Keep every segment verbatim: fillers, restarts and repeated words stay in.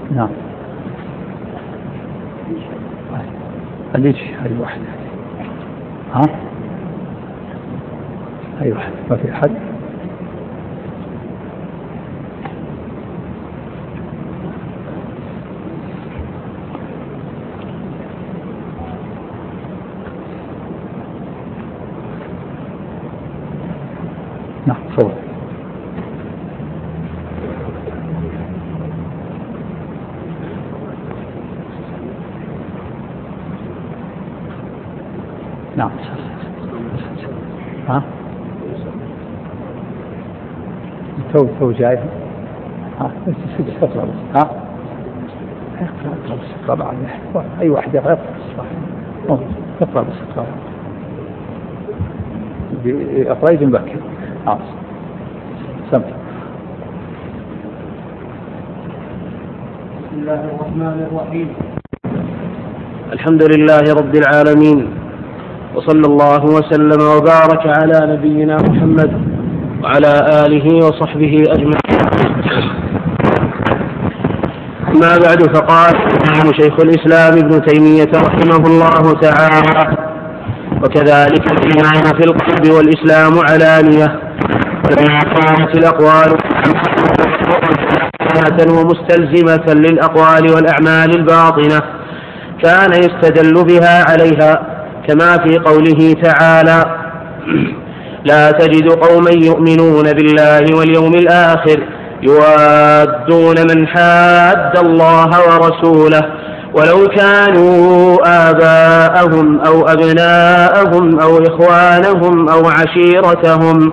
نعم. خليج هاي واحدة. ها؟ هاي واحدة ما في أحد. نعم صور. نعم. ها؟ تو تو جاي. ها؟ بس اقرأ بس. ها؟ اقرأ اقرأ بس طبعا أي واحد يقرأ بس. اقرأ بس اقرأ. اقرأ يجي مبكر. ها. سمع. بسم الله الرحمن الرحيم. الحمد لله رب العالمين، وصلى الله وسلم وبارك على نبينا محمد وعلى آله وصحبه أجمعين. ما بعد، فقال شيخ الإسلام ابن تيمية رحمه الله تعالى: وكذلك الإيمان في القلب والإسلام علانية، فلما كانت الأقوال ومستلزمة للأقوال والأعمال الباطنة كان يستدل بها عليها، كما في قوله تعالى: لا تجد قوما يؤمنون بالله واليوم الآخر يوادون من حاد الله ورسوله ولو كانوا آباءهم أو أبناءهم أو إخوانهم أو عشيرتهم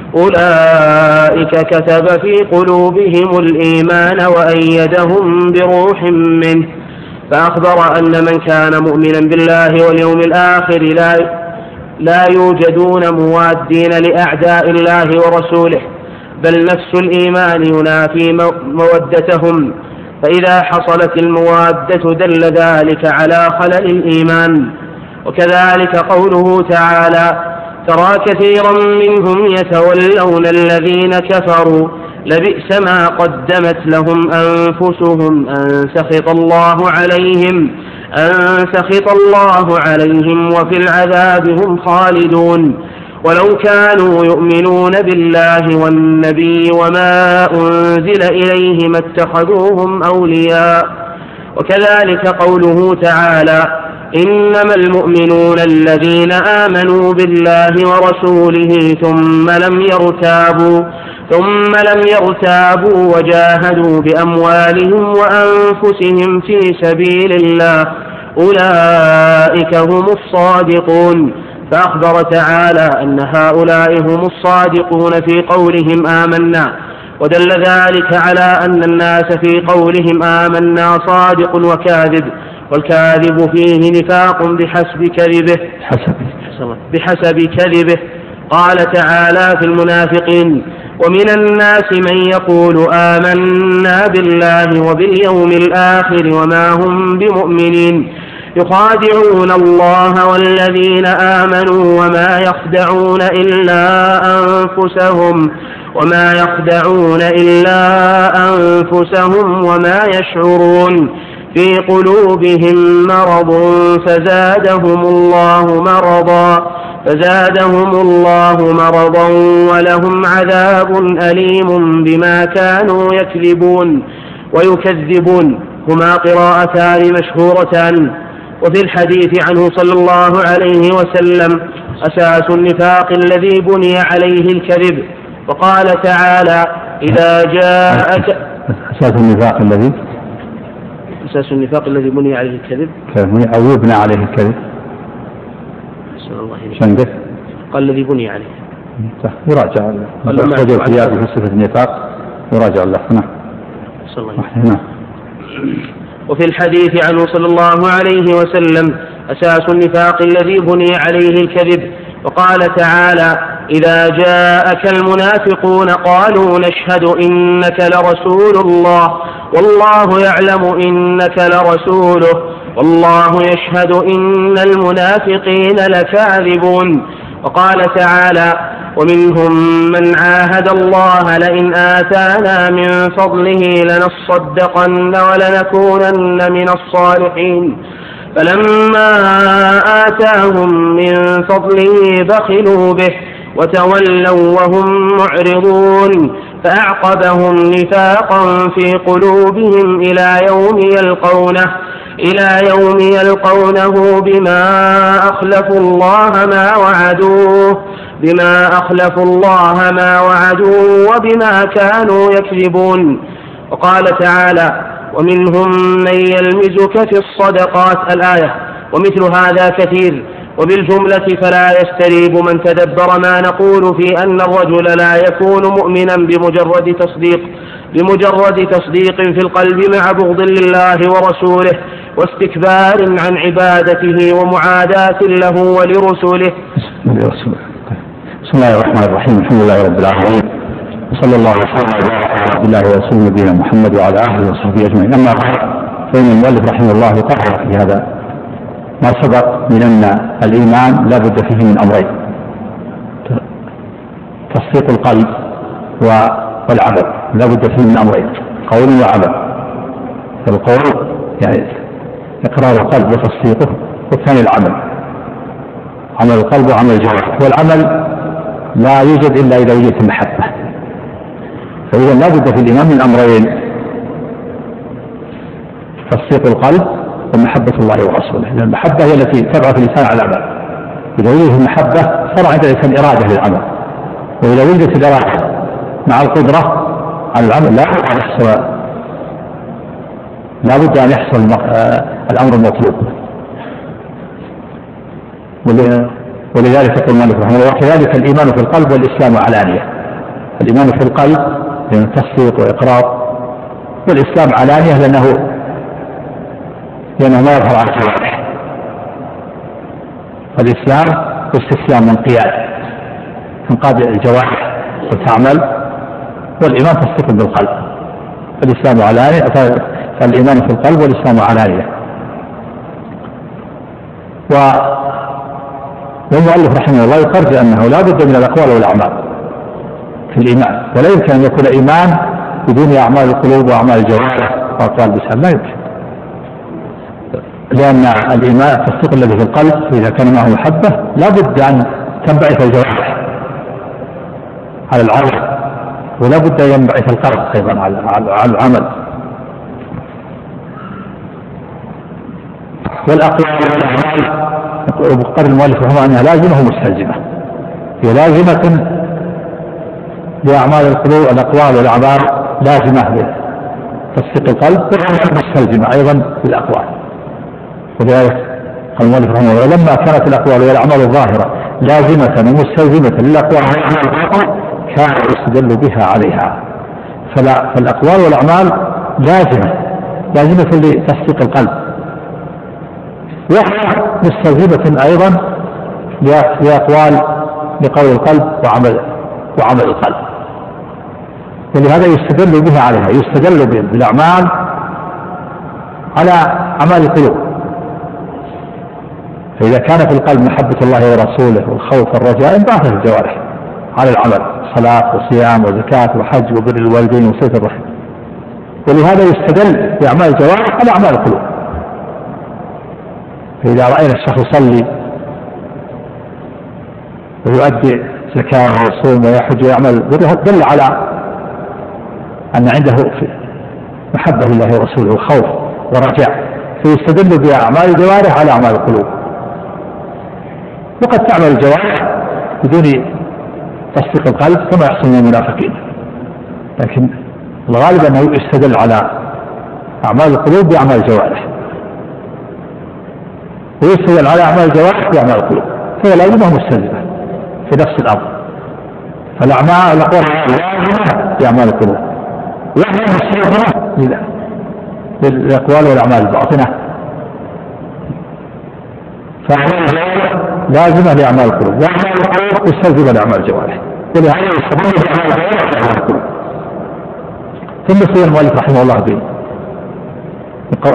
أولئك كتب في قلوبهم الإيمان وأيدهم بروح منه. فأخبر أن من كان مؤمنا بالله واليوم الآخر لا, لا يوجدون موادين لأعداء الله ورسوله، بل نفس الإيمان ينافي مودتهم، فإذا حصلت الموادة دل ذلك على خلل الإيمان. وكذلك قوله تعالى: ترى كثيرا منهم يتولون الذين كفروا لبئس ما قدمت لهم أنفسهم أن سخط الله عليهم أن سخط الله عليهم وفي العذاب هم خالدون، ولو كانوا يؤمنون بالله والنبي وما أنزل إليه ما اتخذوهم أولياء. وكذلك قوله تعالى: إنما المؤمنون الذين آمنوا بالله ورسوله ثم لم يرتابوا ثم لم يرتابوا وجاهدوا بأموالهم وأنفسهم في سبيل الله أولئك هم الصادقون. فأخبر تعالى أن هؤلاء هم الصادقون في قولهم آمنا، ودل ذلك على أن الناس في قولهم آمنا صادق وكاذب، والكاذب فيه نفاق بحسب كذبه بحسب كذبه. قال تعالى في المنافقين: ومن الناس من يقول آمنا بالله وباليوم الآخر وما هم بمؤمنين يخادعون الله والذين آمنوا وما يخدعون إلا أنفسهم وما يخدعون إلا أنفسهم وما يشعرون في قلوبهم مرض فزادهم الله مرضا فزادهم الله مرضا ولهم عذاب أليم بما كانوا يكذبون ويكذبون. هما قراءتان مشهورتان. وفي الحديث عنه صلى الله عليه وسلم: أساس النفاق الذي بني عليه الكذب. وقال تعالى: إذا جاءك أساس النفاق الذي أساس النفاق الذي بني عليه الكذب أو يبنى عليه الكذب. شنقف قال الذي بني عليه يراجع الرجل في هذه صفة النفاق يراجع الله. نعم. وفي الحديث عنه صلى الله عليه وسلم: أساس النفاق الذي بني عليه الكذب. وقال تعالى: إذا جاءك المنافقون قالوا نشهد إنك لرسول الله والله يعلم إنك لرسوله والله يشهد إن المنافقين لكاذبون. وقال تعالى: ومنهم من عاهد الله لئن آتانا من فضله لنصدقن ولنكونن من الصالحين فلما آتاهم من فضله بخلوا به وتولوا وهم معرضون فأعقبهم نفاقا في قلوبهم إلى يوم يلقونه إلى يوم يلقونه بما أخلفوا الله ما وعدوه بما أخلفوا الله ما وعدوه وبما كانوا يكذبون. وقال تعالى ومنهم من يلمزك في الصدقات الآية. ومثل هذا كثير. وبالجملة فلا يستريب من تدبر ما نقول في أن الرجل لا يكون مؤمنا بمجرد تصديق بمجرد تصديق في القلب مع بغض لله ورسوله واستكبار عن عبادته ومعاداة له ولرسله. بسم الله الرحمن الرحيم. الحمد لله رب العالمين وصلى الله وسلم على عبد الله ورسوله نبينا محمد وعلى آله وصحبه أجمعين. أما بعد فإن المؤلف رحمه الله قرر في هذا ما سبق من أن الإيمان لا بد فيه من أمرين: تصديق القلب والعمل، لا بد فيه من أمرين: قول وعمل. فالقول يعني إقرار القلب وتصديقه، والثاني العمل، عمل القلب وعمل الجوارح. والعمل لا يوجد إلا إذا وجدت المحبة. فإذا لا بد في الإيمان من أمرين: تصديق القلب ومحبة الله ورسوله، لأن المحبة هي التي تبعث الإنسان على العمل. إذا وجدت المحبة صار عند الإنسان إرادة للعمل، وإذا وجدت الإرادة مع القدرة على العمل لا بد أن يحصل لا بد أن يحصل الأمر المطلوب. ولذلك يقول مالك رحمه الله: وكذلك الإيمان في القلب والإسلام علانية. الإيمان في القلب لأنه تصديق وإقرار، والإسلام علانية لأنه لأنه ما يظهر على الجوارح. فالإسلام واستسلام من انقياد، تنقاد الجوارح وتعمل، والإيمان تصديق بالقلب. الإسلام علانية، فالإيمان في القلب والإسلام علانية. والمؤلف رحمه الله يقرر أنه لا بد من الأقوال والأعمال في الإيمان، ولا يمكن أن يكون إيمان بدون أعمال القلوب وأعمال الجوارح وأقوال اللسان، لا يمكن، لأن الإيمان التصديق الذي في القلب إذا كان معه محبة لا بد أن تنبعث الجوارح على العمل، ولا بد أن ينبعث القلب أيضا على العمل. والأقوال والأعمال ومقتضى المؤلف رحمه أنها لازمة ومستلزمة، هي لازمة لأعمال القلوب، الأقوال والأعمال لازمة لتصديق القلب، ومستلزمة أيضا للأقوال. ولذلك قال المؤلف رحمه الله: لما كانت الأقوال والأعمال الظاهرة لازمة ومستلزمة للأقوال والأعمال الباطنة كان يستدل بها عليها. فالأقوال والأعمال لازمة لازمة لتصديق القلب، وهي مستلزمة أيضا لأقوال لقول القلب وعمل وعمل القلب، ولهذا يستدل بها عليها. يستدل بالأعمال على أعمال القلوب. فإذا كان في القلب محبة الله ورسوله والخوف والرجاء انبعثت الجوارح على العمل: صلاة وصيام وزكاة وحج وبر الوالدين وصلة الرحم. ولهذا يستدل بأعمال الجوارح على أعمال القلوب. فإذا رأينا الشخص يصلي ويؤدي زكاة ويصوم ويحج ويعمل بر دل على أن عنده محبة لله ورسوله وخوف ورجاء، فيستدل بأعمال الجوارح على أعمال القلوب. وقد تعمل الجوارح بدون تصديق القلب كما يحصل من المنافقين، لكن الغالب أنه يستدل على أعمال القلوب بأعمال الجوارح، ويستدل على أعمال الجوارح بأعمال القلوب، فهي لازمة مستلزمة في نفس الأمر. فالأعمال الأقوال لازمة بأعمال القلوب، وهي مستلزمة للأقوال والأعمال الباطنة. فأعمال الجوارح لازمة لأعمال القلوب، وأعمال القلوب مستلزمة لأعمال الجوارح، ولهذا يستدل بأعمال الجوارح بأعمال القلوب. ثم سئل المؤلف رحمه الله به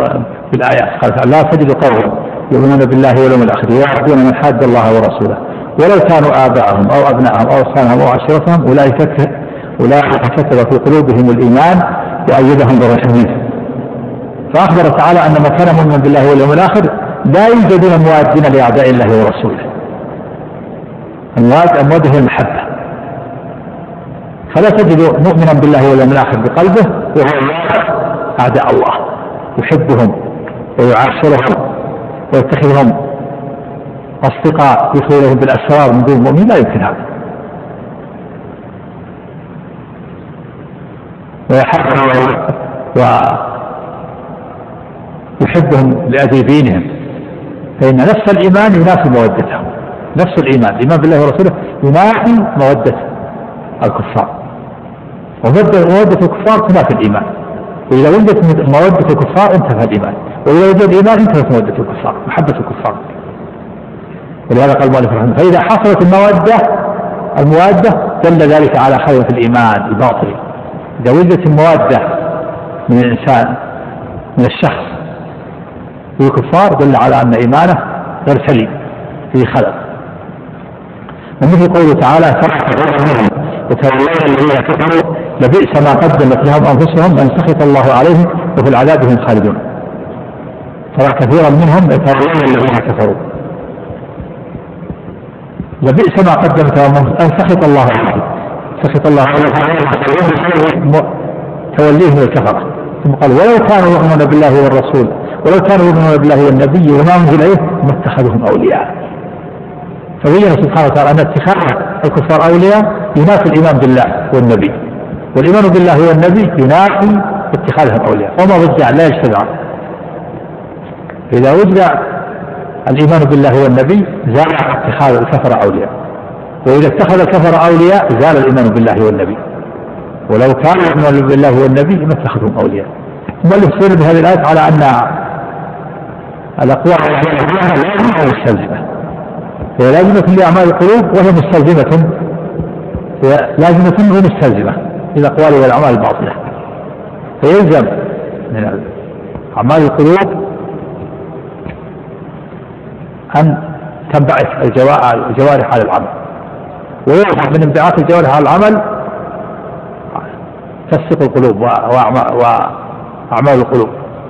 بالآيات قال: لا تجد قوما يؤمنون بالله واليوم الآخر ويعبدون من حاد الله ورسوله ولو كانوا آباءهم أو أبناءهم أو إخوانهم أو عشيرتهم أولئك أولئك كتب في قلوبهم الإيمان وأيدهم بروح منه. فأخبر تعالى أن من كان مؤمنا بالله واليوم الآخر لا يوجدون موادين لأعداء الله ورسوله. المواد هي المحبة، فلا تجد مؤمنا بالله واليوم الآخر بقلبه وهو أعداء الله يحبهم ويعاشرهم ويتخذهم أصدقاء يخيرهم بالأسرار من دون مؤمن، لا يمكن هذا. ويحبهم لأجل دينهم، فإن نفس الإيمان ينافي مودتهم. نفس الإيمان الإيمان بالله ورسوله ينافي مودة الكفار، ومودة الكفار تنافي الإيمان. وإذا وجدت مودة الكفار انتفى الإيمان، وإذا وجد الإيمان انتفت مودة الكفار، محبة الكفار. ولهذا قال المؤلف رحمه الله: فإذا حصلت المودة الموادة دل ذلك على خيرة الإيمان الباطل. إذا وجدت الموادة من الإنسان من الشخص والكفار دل على أن إيمانه غير سليم فيه خلل. ومثل قوله تعالى: فرح منهم وتولون الذين كفروا لبئس ما قدمت لهم أنفسهم أن سخط الله عليهم وفي العذاب هم خالدون. ترى كثيرا منهم يتولون الذين كفروا لبئس ما قدمت لهم أن سخط الله عليهم. سخط الله عليهم توليهم الكفرة. ثم قال: ولو كانوا يؤمنون بالله والرسول ولو كانوا يؤمنون بالله والنبي وما أنزل إليه ما اتخذهم أولياء. فبين سبحانه وتعالى أن اتخاذ الكفار أولياء ينافي الإيمان بالله والنبي، والإيمان بالله والنبي ينافي اتخاذهم أولياء، وما ضد لا يجتمعان. إذا وجد الإيمان بالله والنبي زال اتخاذ الكفر أولياء، وإذا اتخذ الكفر أولياء زال الإيمان بالله والنبي. ولو كان الإيمان بالله والنبي ما اتخذهم أولياء. ثم الاستدلال بهذه الآية على أن الأقوال لازمة ومستلزمة، هي لازمة لأعمال القلوب وهي مستلزمة، هي لازمة ومستلزمة للأقوال والأعمال الباطلة. فيلزم من أعمال القلوب أن تنبعث الجوارح على العمل، ويلزم من انبعاث الجوارح على العمل تصدق القلوب وأعمال القلوب.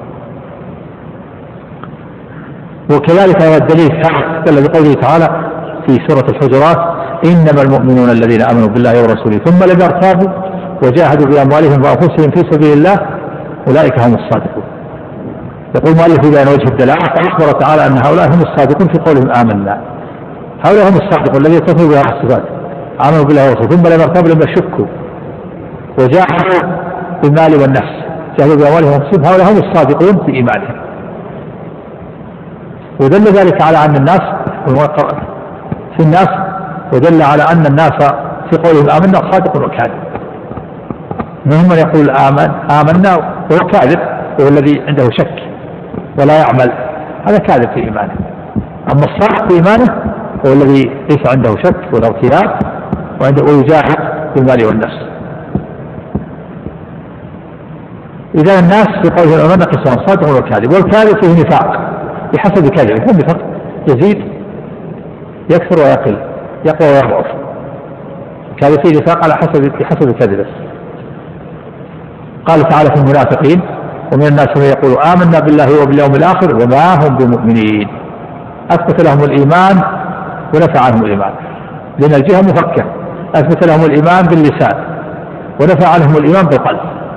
وكذلك هو الدليل الذي قوله تعالى في سورة الحجرات: إنما المؤمنون الذين آمنوا بالله ورسوله ثم لم يرتابوا وجاهدوا بأموالهم وأنفسهم في سبيل الله أولئك هم الصادقون. يقول المؤلف في بيان وجه الدلالة: فأخبر تعالى أن هؤلاء هم الصادقون في قولهم آمنا. هؤلاء هم الصادقون الذين يتصفوا بها الصفات، آمنوا بالله ورسوله ثم لم يرتابوا لم يشكوا وجاهدوا بالمال والنفس، جاهدوا بأموالهم وأنفسهم، هؤلاء هم الصادقون في إيمانهم. ودل ذلك على أن الناس في الناس ودل على أن الناس في قولهم آمنا صادق وكاذب. منهم من يقول آمن آمنا وهو كاذب، وهو الذي عنده شك ولا يعمل، هذا كاذب في إيمانه. أما الصادق في إيمانه هو الذي ليس عنده شك ولا ارتياب ويجاهد بالمال والنفس. إذا الناس في قولهم آمنا قسمان: صادق وكاذب. والكاذب فيه نفاق بحسب كذبه، هو النفاق يزيد يكثر ويقل، يقوى ويضعف. كان فيه نفاق على حسب بحسب كذبه. قال تعالى في المنافقين: ومن الناس من يقول آمنا بالله وباليوم الآخر وما هم بمؤمنين. أثبت لهم الإيمان ونفى عنهم الإيمان، لأن الجهة مفكة. أثبت لهم الإيمان باللسان ونفى عنهم الإيمان بالقلب.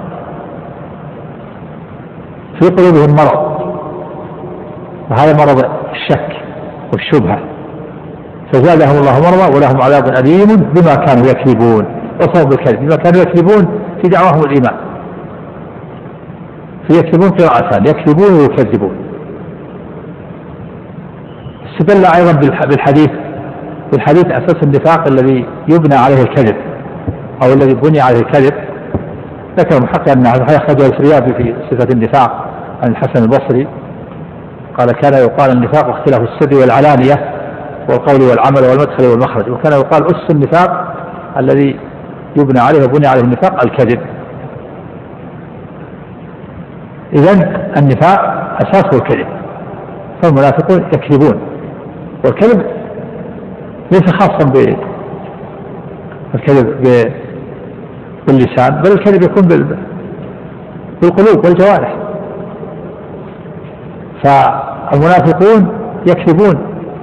في قلوبهم مرض، وهذا مرض الشك والشبهة، فزادهم الله مرضا ولهم عذاب أليم بما كانوا يكذبون. وصفوا بالكذب بما كانوا يكذبون في دعواهم الإيمان. فيكذبون قراءتان: يكذبون ويكذبون. استدل أيضا بالحديث بالحديث أساس النفاق الذي يبنى عليه الكذب أو الذي بني عليه الكذب. ذكر المحقق أن أخرجه الفريابي في صفة النفاق عن الحسن البصري قال: كان يقال النفاق اختلاف السر والعلانية والقول والعمل والمدخل والمخرج. وكان يقال أس النفاق الذي يبنى عليه وبني عليه النفاق الكذب. إذن النفاق أساسه الكذب، فالمنافقون يكذبون، والكذب ليس خاصا بالكذب باللسان، بل الكذب يكون بالقلوب والجوارح. فالمنافقون يكذبون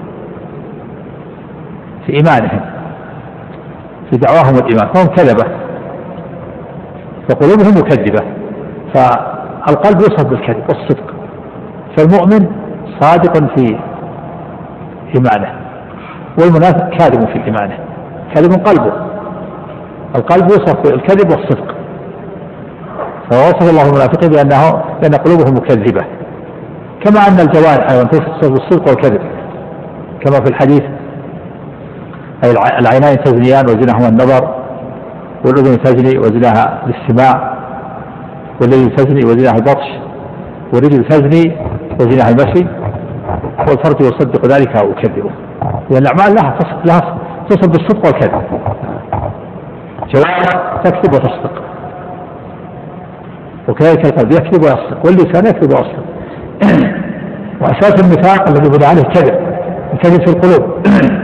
في إيمانهم، في دعواهم الإيمان، فهم كذبة وقلوبهم مكذبة. فالقلب يوصف بالكذب والصدق، فالمؤمن صادق في إيمانه، والمنافق كاذب في إيمانه، كاذب قلبه. القلب يوصف بالكذب والصدق، فوصف الله المنافقين بأنه لأن قلوبهم مكذبة، كما أن الجوارح أيضا توصف بالصدق والكذب، كما في الحديث العينان تزنيان وزناهما النظر، والأذن تزني وزناها الاستماع، واليد تزني وزناها البطش، والرجل تزني وزناها المشي، والفرج يصدق ذلك أو يكذبه. لأن الأعمال لها لها تصف بالصدق والكذب، جوارح تكذب وتصدق، وكذلك القلب يكذب ويصدق، واللسان يكذب ويصدق. وأساس النفاق الذي بني عليه الكذب، الكذب في القلوب.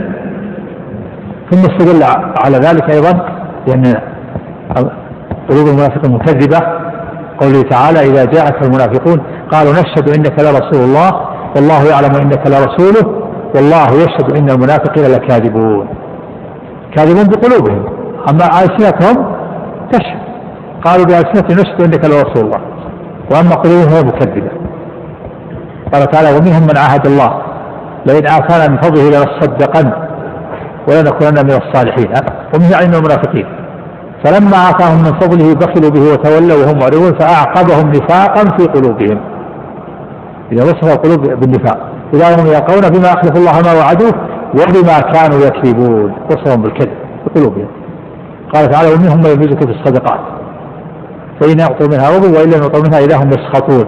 ثم استدل على ذلك أيضا لأن قلوب المنافقين مكذبة، قوله تعالى: إذا جاءك المنافقون قالوا نشهد إنك لرسول الله والله يعلم إنك لرسوله والله يشهد إن المنافقين لكاذبون. كاذبون بقلوبهم، أما ألسنتهم تشهد، قالوا بألسنتهم نشهد إنك لرسول الله، وأما قلوبهم مكذبة. قال تعالى: ومنهم من عاهد الله لئن آتانا من فضله لنصدقن ولنكونن من الصالحين، ومن يعني من المنافقين. فلما آتاهم من فضله بخلوا به وتولوا وهم معرضون فأعقبهم نفاقا في قلوبهم. إذا وصف القلوب بالنفاق، إذا هم يلقون بما أخلف الله ما وعدوه وبما كانوا يكذبون، وصفهم بالكذب في قلوبهم. قال تعالى: ومنهم من يلمزك في الصدقات فإن يعطوا منها رضوا وإن لم يعطوا منها إذا هم يسخطون.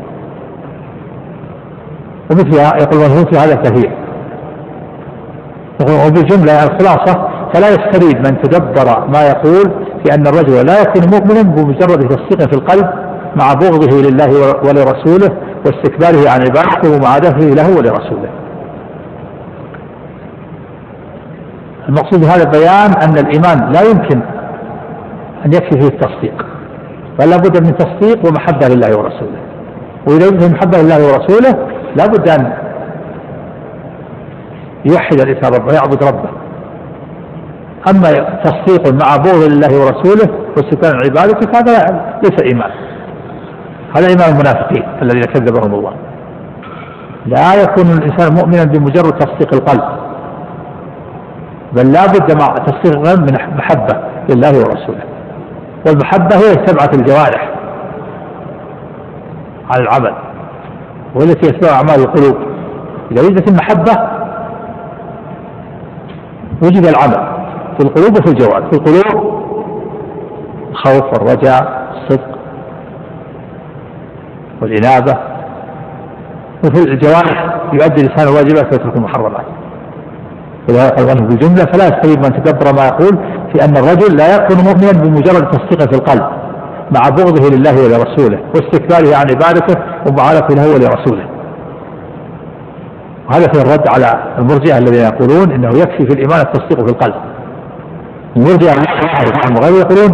ومثلها يقول مثل هذا كثير. وبالجملة الخلاصة: فلا يستريد من تدبر ما يقول في أن الرجل لا يكون مؤمنا بمجرد تصديق في القلب مع بغضه لله ولرسوله واستكباره عن عبادته ومعادته له ولرسوله. المقصود بهذا بيان أن الإيمان لا يمكن أن يكفي فيه التصديق، بل لا بد من تصديق ومحبة لله ورسوله. وإذا وجد محبة لله ورسوله لا بد أن يوحد الإنسان ربه ويعبد ربه. أما تصديق مع بغض لله ورسوله واستكبار عن عبادته فهذا ليس إيمان، هذا إيمان المنافقين الذين كذبهم الله. لا يكون الإنسان مؤمنا بمجرد تصديق القلب، بل لا بد مع تصديق القلب من محبة لله ورسوله، والمحبة هي تبعة الجوارح على العمل، والتي يتبع أعمال القلوب. إذا وجدت المحبة وجد العمل في القلوب وفي الجوارح. في القلوب الخوف والرجاء الصدق والإنابة، وفي الجوارح يؤدي الإنسان الواجبات ويترك المحرمات. إذا قال بالجملة: فلا يستوي من تدبر ما يقول في أن الرجل لا يكون مؤمنا بمجرد تصديق في القلب مع بغضه لله ولرسوله واستكباره عن عبادته ومعارضته له ولرسوله. وهذا في الرد على المرجئة الذين يقولون إنه يكفي في الإيمان التصديق في القلب. المرجئة غير يقولون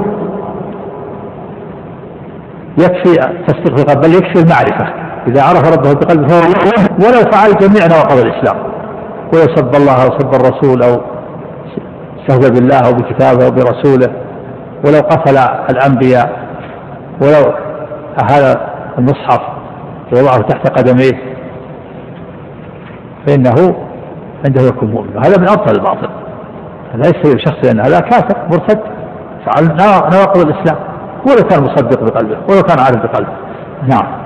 يكفي التصديق في القلب، بل يكفي المعرفة. إذا عرف ربه بقلبه ولو فعل جميع نواقض الإسلام، ولو سب الله أو سب الرسول أو استهزأ بالله أو بكتابه أو برسوله، ولو قتل الأنبياء، ولو أهال المصحف ووضعه تحت قدميه، فإنه عنده يكون مؤمن. هذا من أبطل الباطل، هذا يستوي شخص لأن هذا كافر مرتد فعل نواقض الإسلام ولو كان مصدق بقلبه ولو كان عارف بقلبه. نعم.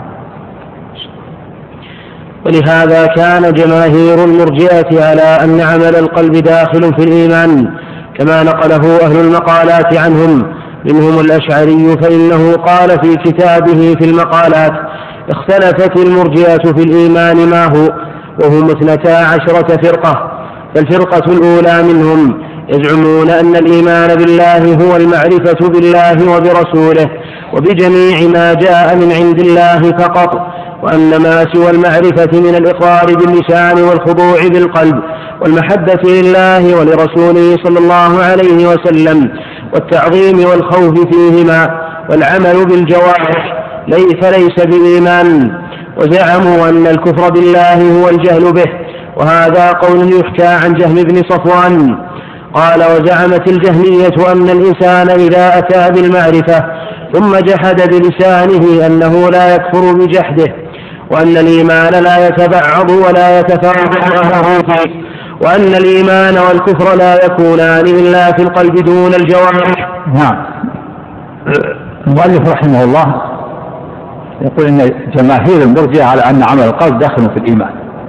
ولهذا كان جماهير المرجئة على أن عمل القلب داخل في الإيمان كما نقله أهل المقالات عنهم، منهم الأشعري فإنه قال في كتابه في المقالات: اختلفت المرجئة في الإيمان ما هو، وهم اثنتا عشرة فرقة. فالفرقة الأولى منهم يزعمون أن الإيمان بالله هو المعرفة بالله وبرسوله وبجميع ما جاء من عند الله فقط، وأن ما سوى المعرفة من الإقرار باللسان والخضوع بالقلب والمحبة لله ولرسوله صلى الله عليه وسلم والتعظيم والخوف فيهما والعمل بالجوارح فليس بالإيمان. وزعموا أن الكفر بالله هو الجهل به، وهذا قول يحكى عن جهم بن صفوان قال: وزعمت الجهمية أن الإنسان إذا أتى بالمعرفة ثم جحد بلسانه أنه لا يكفر بجحده، وأن الإيمان لا يتبعض ولا يتفاضل أهله فيه، وأن الإيمان والكفر لا يكونان إلا في القلب دون الجوارح. نعم. المؤلف رحمه الله يقول إن جماهير المرجئة على أن عمل القلب داخل في الإيمان.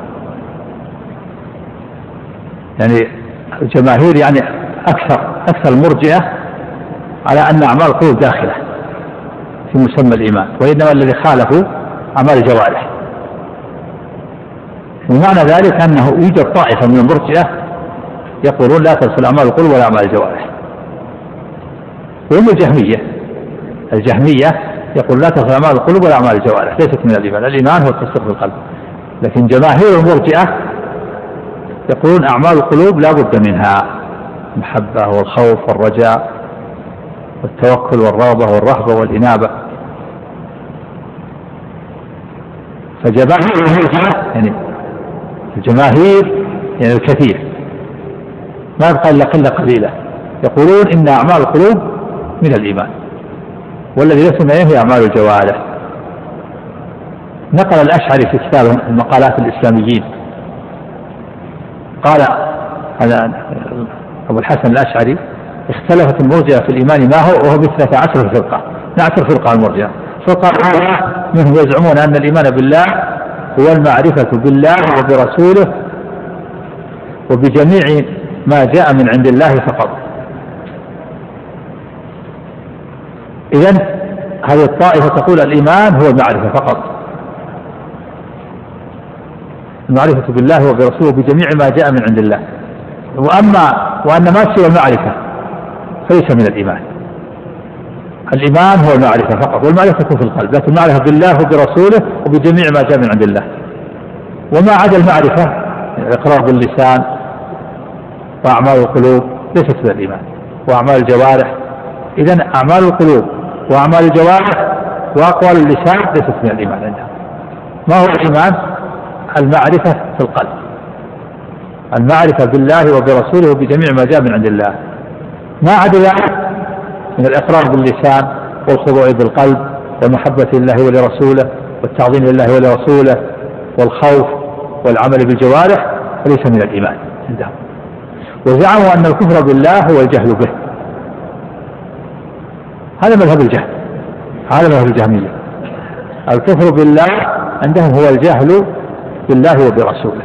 يعني الجماهير يعني أكثر أكثر المرجئة على أن أعمال القلوب داخلة في مسمى الإيمان، وإنما الذي خالفوا أعمال الجوارح. ومعنى ذلك أنه يوجد طائفة من المرجئة يقولون لا تدخل أعمال القلوب ولا أعمال الجوارح، وهم الجهمية. الجهمية يقول لا تدخل أعمال القلوب ولا أعمال الجوارح، ليست من الإيمان. الإيمان هو التصديق بالقلب. لكن جماهير المرجئة يقولون أعمال القلوب لا بد منها، المحبة والخوف والرجاء والتوكل والرغبة والرهبة والإنابة. فجماهير المرجئة يعني الجماهير يعني الكثير ما يبقى إلا قلة قليلة يقولون إن أعمال القلوب من الإيمان، والذي ليس من هي أعمال الجوارح. نقل الأشعري في كتابه المقالات الإسلاميين قال هذا أبو الحسن الأشعري: اختلفت المرجئة في الإيمان ما هو وهو مثل عشر فرقة. نعشر فرقة المرجئة. فرقة منهم يزعمون أن الإيمان بالله هو المعرفة بالله وبرسوله وبجميع ما جاء من عند الله فقط. إذن هذه الطائفة تقول الإيمان هو المعرفة فقط، المعرفة بالله وبرسوله بجميع ما جاء من عند الله. وأما وأن ما سوى المعرفة فليس من الإيمان. الإيمان هو المعرفة فقط، والمعرفة تكون في القلب، لكن المعرفة بالله وبرسوله وبجميع ما جاء من عند الله. وما عدا المعرفة الإقرار باللسان وأعمال القلوب ليست من الإيمان، وأعمال الجوارح. إذن أعمال القلوب وأعمال الجوارح وأقوال اللسان ليست من الإيمان عندهم. ما هو الإيمان؟ المعرفة في القلب، المعرفة بالله وبرسوله وبجميع ما جاء من عند الله. ما عدا ذلك من الإقرار باللسان والخضوع بالقلب ومحبة الله ولرسوله والتعظيم لله ولرسوله والخوف والعمل بالجوارح فليس من الإيمان عندهم. وزعموا أن الكفر بالله هو الجهل به. هذا مذهب الجهل، هذا مذهب الجهمية. الكفر بالله عندهم هو الجهل بالله وبرسوله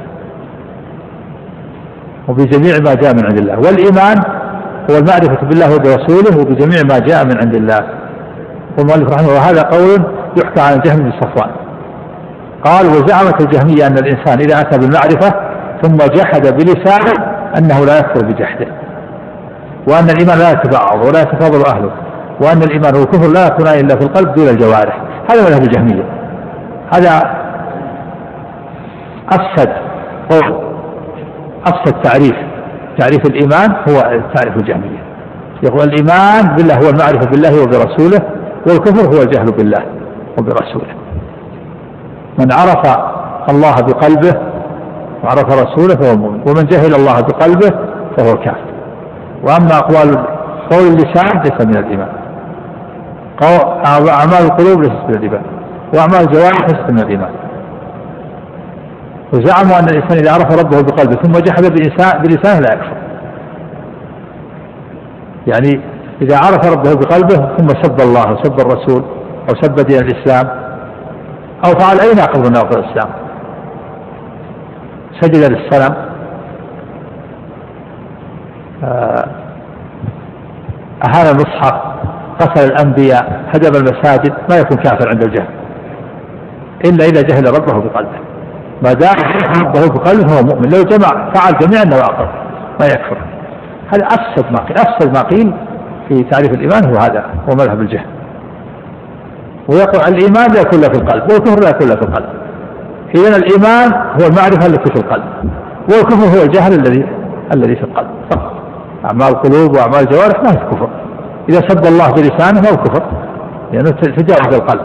وبجميع ما جاء من عند الله. والإيمان هو المعرفة بالله وبرسوله وبجميع ما جاء من عند الله. والمؤلف رحمه الله هذا قول يحكى عن الجهم بن صفوان قال: وزعمت الجهمية أن الإنسان إذا أتى بالمعرفة ثم جحد بلسانه أنه لا يكفر بجحده، وأن الإيمان لا يتبعض ولا يتفاضل أهله، وأن الإيمان والكفر لا يكون إلا في القلب دون الجوارح. هذا مذهب الجهمية. هذا أفسد قول أفسد تعريف تعريف الإيمان هو تعريف الجهمية. يقول الإيمان بالله هو المعرفة بالله وبرسوله، والكفر هو الجهل بالله وبرسوله. من عرف الله بقلبه وعرف رسوله فهو مؤمن، ومن جهل الله بقلبه فهو كافر. وأما أقوال قول اللسان ليس من الإيمان، أعمال القلوب ليست من الإيمان، وأعمال الجوارح ليست من الإيمان. وزعموا أن الإنسان إذا عرف ربه بقلبه ثم جحد بلسانه لا يكفر. يعني إذا عرف ربه بقلبه ثم سب الله وسب الرسول أو سب دين الإسلام أو فعل أي ناقض من نواقض الإسلام، سجد للصنم، أهان المصحف، قتل الأنبياء، هدم المساجد، ما يكون كافر عند الجهل إلا إذا جهل ربه بقلبه. ما دام ربه بقلبه فهو مؤمن، لو جمع فعل جميع النواقض ما يكفر. هذا أفسد ما قيل أفسد ما قيل في تعريف الإيمان هو هذا، هو مذهب الجهل. ويقول الإيمان لا يكون في القلب والكفر لا يكون في القلب. إذن الإيمان هو المعرفة التي في القلب، والكفر هو الجهل الذي الذي في القلب فقط. أعمال القلوب وأعمال الجوارح ما هي كفر. إذا سب الله بلسانه ما هو كفر لأنه تجاوز القلب.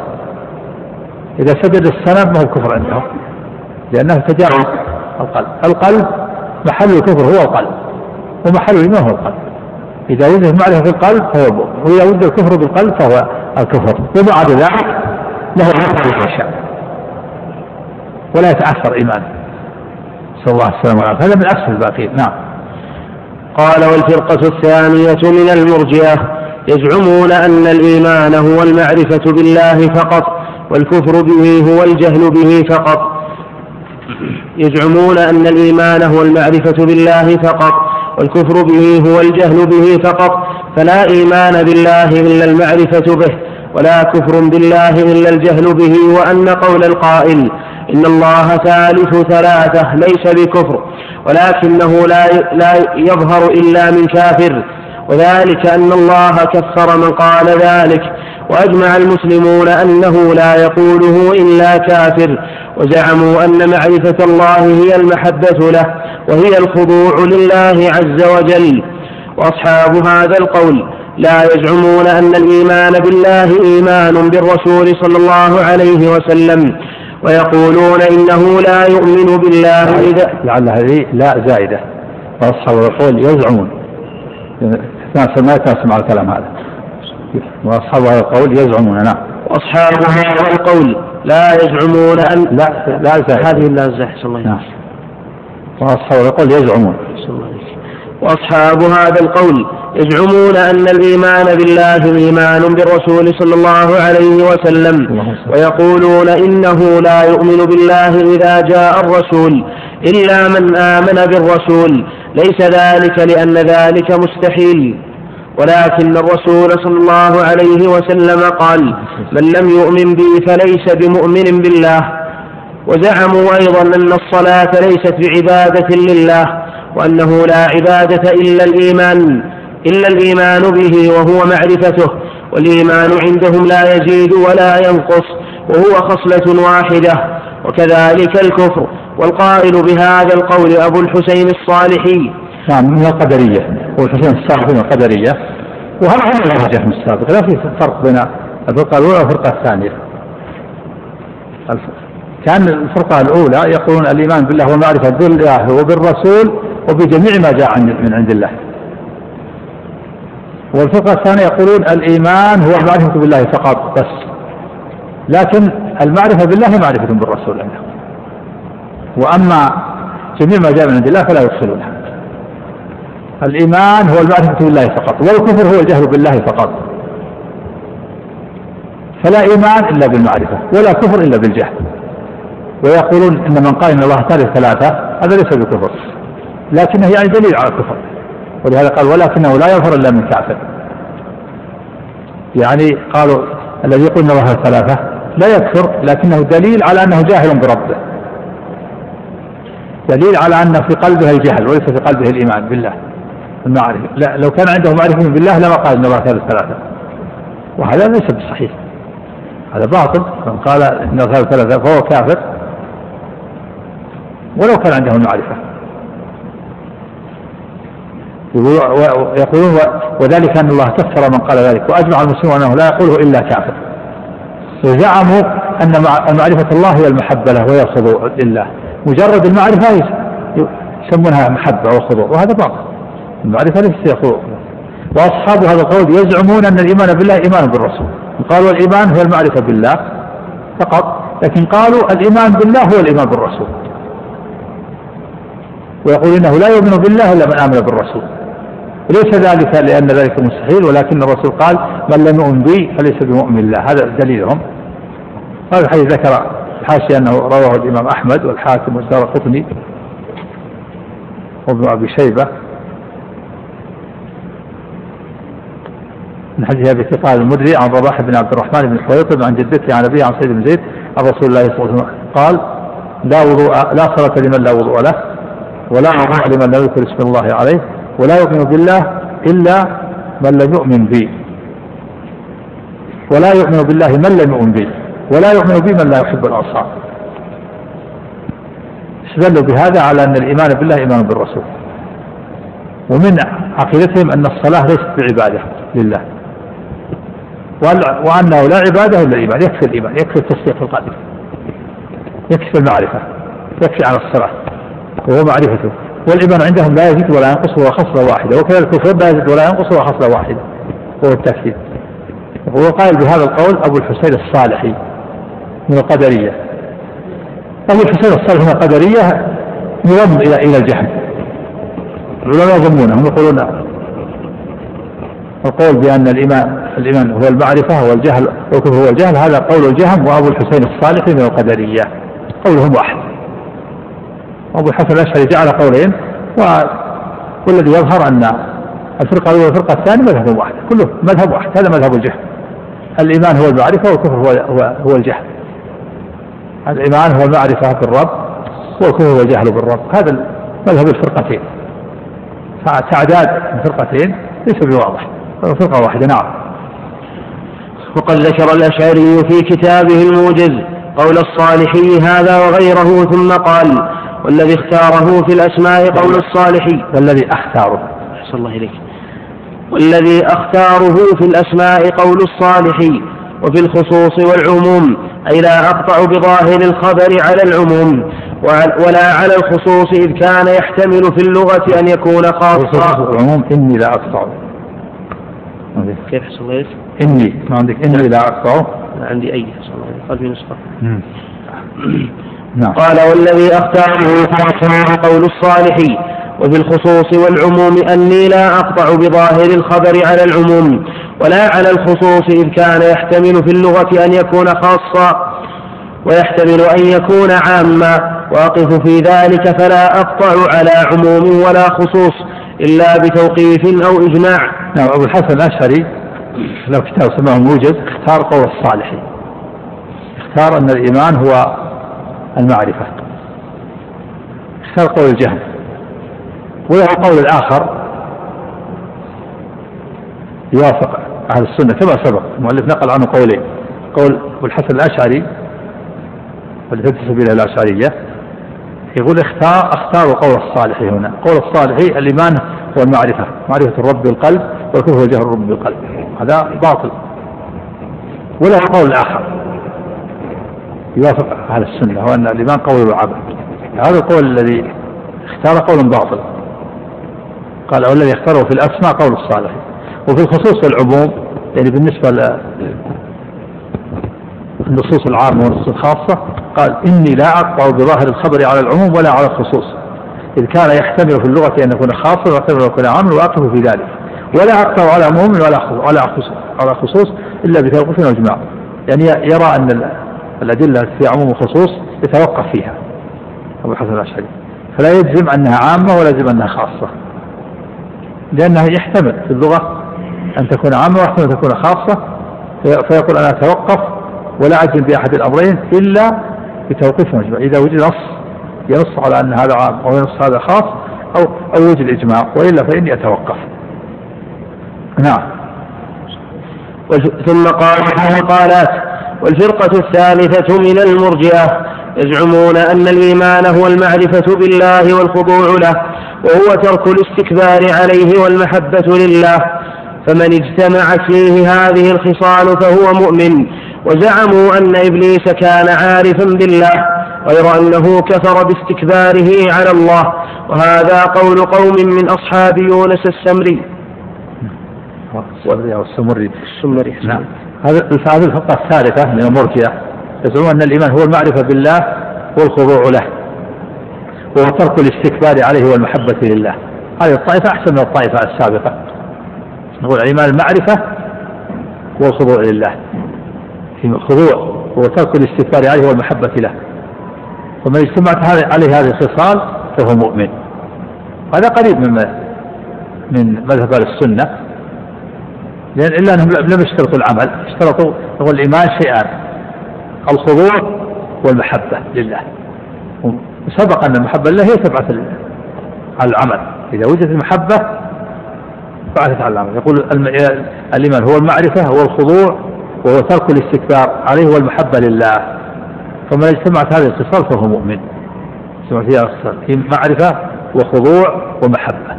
إذا سجد الصنم ما هو كفر عندهم لأنه تجاوز القلب. القلب محل الكفر هو القلب ومحل الإيمان هو القلب. إذا وجد المعرفة في القلب فهو بؤ، وإذا وجد الكفر بالقلب فهو الكفر، وبعد ذلك له الكفر والشعب ولا يتأثر إيمانه. صلى الله عليه وسلم. هذا من أكثر الباقين. نعم. قال: والفرقة الثانية من المرجئة يزعمون أن الإيمان هو المعرفة بالله فقط والكفر به هو الجهل به فقط. يزعمون أن الإيمان هو المعرفة بالله فقط والكفر به هو الجهل به فقط، فلا إيمان بالله إلا المعرفة به، ولا كفر بالله إلا الجهل به، وأن قول القائل إن الله ثالث ثلاثة ليس بكفر، ولكنه لا لا يظهر إلا من كافر، وذلك أن الله كفر من قال ذلك، وأجمع المسلمون أنه لا يقوله إلا كافر، وزعموا أن معرفة الله هي المحبة له وهي الخضوع لله عز وجل. وأصحاب هذا القول لا يزعمون أن الإيمان بالله إيمان بالرسول صلى الله عليه وسلم، ويقولون إنه لا يؤمن بالله إذا لعل هذه لا زائدة. وأصحاب القول يزعمون ما تسمع الكلام هذا. وأصحاب هذا القول يزعمون. نعم. وأصحاب هذا القول لا يزعمون أن لا لا زائدة. هذه لا زائدة. الله نعم. وأصحاب القول يزعمون. وأصحاب هذا القول يزعمون أن الإيمان بالله إيمان بالرسول صلى الله عليه وسلم، ويقولون إنه لا يؤمن بالله إذا جاء الرسول إلا من آمن بالرسول، ليس ذلك لأن ذلك مستحيل، ولكن الرسول صلى الله عليه وسلم قال: من لم يؤمن بي فليس بمؤمن بالله. وزعموا أيضا أن الصلاة ليست بعبادة لله، وأنه لا عبادة إلا الإيمان إلا الإيمان به وهو معرفته، والإيمان عندهم لا يزيد ولا ينقص وهو خصلة واحدة، وكذلك الكفر. والقائل بهذا القول أبو الحسين الصالحي. نعم. من القدرية. أبو الحسين الصالحي من القدرية، وهذا هو الرجح من السابق. لا في فرق بين الفرقة الأولى والفرقة الثانية. كان الفرقة الأولى يقولون الإيمان بالله ومعرفة بالله وبالرسول وبجميع ما جاء من عند الله، والفرقة الثانية يقولون الإيمان هو المعرفة بالله فقط بس، لكن المعرفة بالله معرفة بالرسول عنده، وأما جميع ما جاء من عند الله فلا يدخلونها. الإيمان هو المعرفة بالله فقط، والكفر هو الجهل بالله فقط، فلا إيمان إلا بالمعرفة ولا كفر إلا بالجهل. ويقولون إن من قال إن الله ثالث ثلاثة هذا ليس بكفر، لكنه يعني دليل على الكفر، ولهذا قال ولكنه لا يغفر إلا من كافر. يعني قالوا الذي يقول إن الله ثلاثة لا يكفر، لكنه دليل على أنه جاهل بربه، دليل على أن في قلبه الجهل وليس في قلبه الإيمان بالله المعرفة. لا، لو كان عنده معرفة بالله لما قال إن الله ثالث ثلاثة، وهذا ليس بصحيح، هذا باطل. من قال إن الله ثالث ثلاثة فهو كافر ولو كان عنده المعرفة. يقولون وذلك أن الله كفر من قال ذلك، وأجمع المسلمون أنه لا يقوله إلا كافر. وزعموا أن معرفة الله هي المحبة له وهي الخضوع لله، مجرد المعرفة يسمونها محبة وخضوع، وهذا باطل. المعرفة ليس خضوع. وأصحاب هذا القول يزعمون أن الإيمان بالله إيمان بالرسول، قالوا الإيمان هو المعرفة بالله فقط، لكن قالوا الإيمان بالله هو الإيمان بالرسول، ويقول إنه لا يؤمن بالله إلا من آمن بالرسول، وليس ذلك لأن ذلك مستحيل، ولكن الرسول قال من لم يؤمن بي فليس بمؤمن الله. هذا دليلهم. هذا الحديث ذكر الحاشية أنه رواه الإمام أحمد والحاكم والدارقطني وابن أبي شيبة من حديث أبي ثقال المدري عن رباح بن عبد الرحمن بن حويطب عن جدته عن أبيه عن سعيد بن زيد عن رسول الله صلى الله عليه وسلم قال لا وضوء لا صلاة لمن لا وضوء له، ولا وضوء لمن لا يذكر اسم الله عليه، ولا يؤمن بالله إلا من لم يؤمن بي، ولا يؤمن بالله من لم يؤمن بي، ولا يؤمن بي من لا يحب الأنصار. استدلوا بهذا على أن الإيمان بالله إيمان بالرسول، ومن عقيدتهم أن الصلاة ليست بعبادة لله، وأنه لا عبادة إلا الإيمان. يكفي الإيمان، يكفي التصديق في القلب، يكفي المعرفة، يكفي على الصلاة وهو معرفته. والإيمان عندهم لا يزيد ولا ينقص وهو خصلة واحدة، وكذلك الكفر لا يزيد ولا ينقص وهو خصلة واحدة وهو التكفير. وهو قائل بهذا القول أبو الحسين الصالحي من القدرية. أبو الحسين الصالحي من القدرية يضم إلى إلى الجهم، العلماء يضمونه، يقولون القول بأن الإيمان الإيمان هو المعرفة والجهل والكفر هو الجهل، هذا قول الجهم وأبو الحسين الصالحي من القدرية، قولهم واحد. أبو الحسن الأشعري جعل قولين، والذي يظهر أن الفرقة الأولى والفرقة الثانية مذهب واحد، كله مذهب واحد، هذا مذهب الجهل. الإيمان هو المعرفة والكفر هو هو, هو الجهل. الإيمان هو المعرفة بالرب والكفر هو الجهل بالرب، هذا مذهب الفرقتين. تعداد الفرقتين ليس بواضح، فرقة واحدة. نعم. وقد ذكر الأشعري في كتابه الموجز قول الصالحي هذا وغيره، ثم قال: والذي اختاره في الأسماء قول الصالحي والذي أختاره أحسن الله إليك والذي أختاره في الأسماء قول الصالحي، وفي الخصوص والعموم أي لا أقطع بظاهر الخبر على العموم ولا على الخصوص، إذ كان يحتمل في اللغة أن يكون خاصا. العموم إني لا أقطع، كيف حصل الله؟ إني ما عندك إني لا أقطع؟ عندي أي حصل الله قال في نسخة. نعم. قال: والذي أختاره قول الصالحي، وفي الخصوص والعموم أني لا أقطع بظاهر الخبر على العموم ولا على الخصوص، إذ كان يحتمل في اللغة أن يكون خاصا ويحتمل أن يكون عاما، وأقف في ذلك فلا أقطع على عموم ولا خصوص إلا بتوقيف أو إجماع. نعم. أبو الحسن الأشعري له كتاب سماه الموجز، اختار قول الصالحي، اختار أن الإيمان هو المعرفة، اختار قول الجهل. وله قول الآخر يوافق أهل السنة كما سبق، المؤلف نقل عنه قولين، قول أبو الحسن الأشعري والذي تنتسب إلى الأشعرية، يقول اختار اختاروا قول الصالحي هنا. قول الصالحي الإيمان هو المعرفة، معرفة الرب بالقلب، والكفر هو جهل الرب بالقلب، هذا باطل. وله قول الآخر يوافق أهل السنة، وأن الإيمان قول العبد، هذا القول الذي اختار قول باطل. قال: والذي اختاره في الأسماء قول الصالحي. وفي الخصوص والعموم يعني بالنسبة للنصوص العامة والنصوص الخاصة، قال: إني لا أقطع بظاهر الخبر على العموم ولا على الخصوص، إذ كان يحتمل في اللغة أن يكون خاصا ويحتمل أن يكون عاما، وأقف في ذلك ولا أقطع على عموم ولا على خصوص إلا بتوقف وإجماع. يعني يرى أن الأدلة في عموم وخصوص يتوقف فيها أبو الحسن الأشعري، فلا يجزم أنها عامة ولا يجزم أنها خاصة، لأنها يحتمل في اللغة أن تكون عامة ويحتمل أن تكون خاصة، فيقول أنا أتوقف ولا أجزم بأحد الأمرين إلا بتوقيف وإجماع. إذا وجد نص ينص على أن هذا عام أو ينص هذا خاص أو أو وجد إجماع، وإلا فإني أتوقف. نعم. ثم قال قالات: والفرقة الثالثة من المرجئة يزعمون أن الإيمان هو المعرفة بالله والخضوع له، وهو ترك الاستكبار عليه والمحبة لله، فمن اجتمعت فيه هذه الخصال فهو مؤمن. وزعموا أن إبليس كان عارفا بالله غير أنه كفر باستكباره على الله، وهذا قول قوم من أصحاب يونس السمري والسمري. السمري. نعم. هذه الفرقة الثالثة من المرجئة يزعمون أن الإيمان هو المعرفة بالله والخضوع له، وهو ترك الاستكبار عليه والمحبة لله. هذه الطائفة أحسن من الطائفة السابقة، نقول الإيمان المعرفة والخضوع لله، الخضوع هو ترك الاستكبار عليه والمحبة له، ومن اجتمعت عليه هذه الخصال فهو مؤمن. هذا قريب من من مذهب السنة، لأن إلا أنهم لم يشترطوا العمل، اشترطوا هو الإيمان شيئان: الخضوع والمحبة لله. وسبق أن المحبة لله هي تبعث على العمل، إذا وجدت المحبة بعثت على العمل. يقول الإيمان هو المعرفة هو الخضوع وهو ترك الاستكبار عليه والمحبة لله، فمن اجتمعت هذه الخصال فهو مؤمن. اجتمع فيها خصال معرفة وخضوع ومحبة.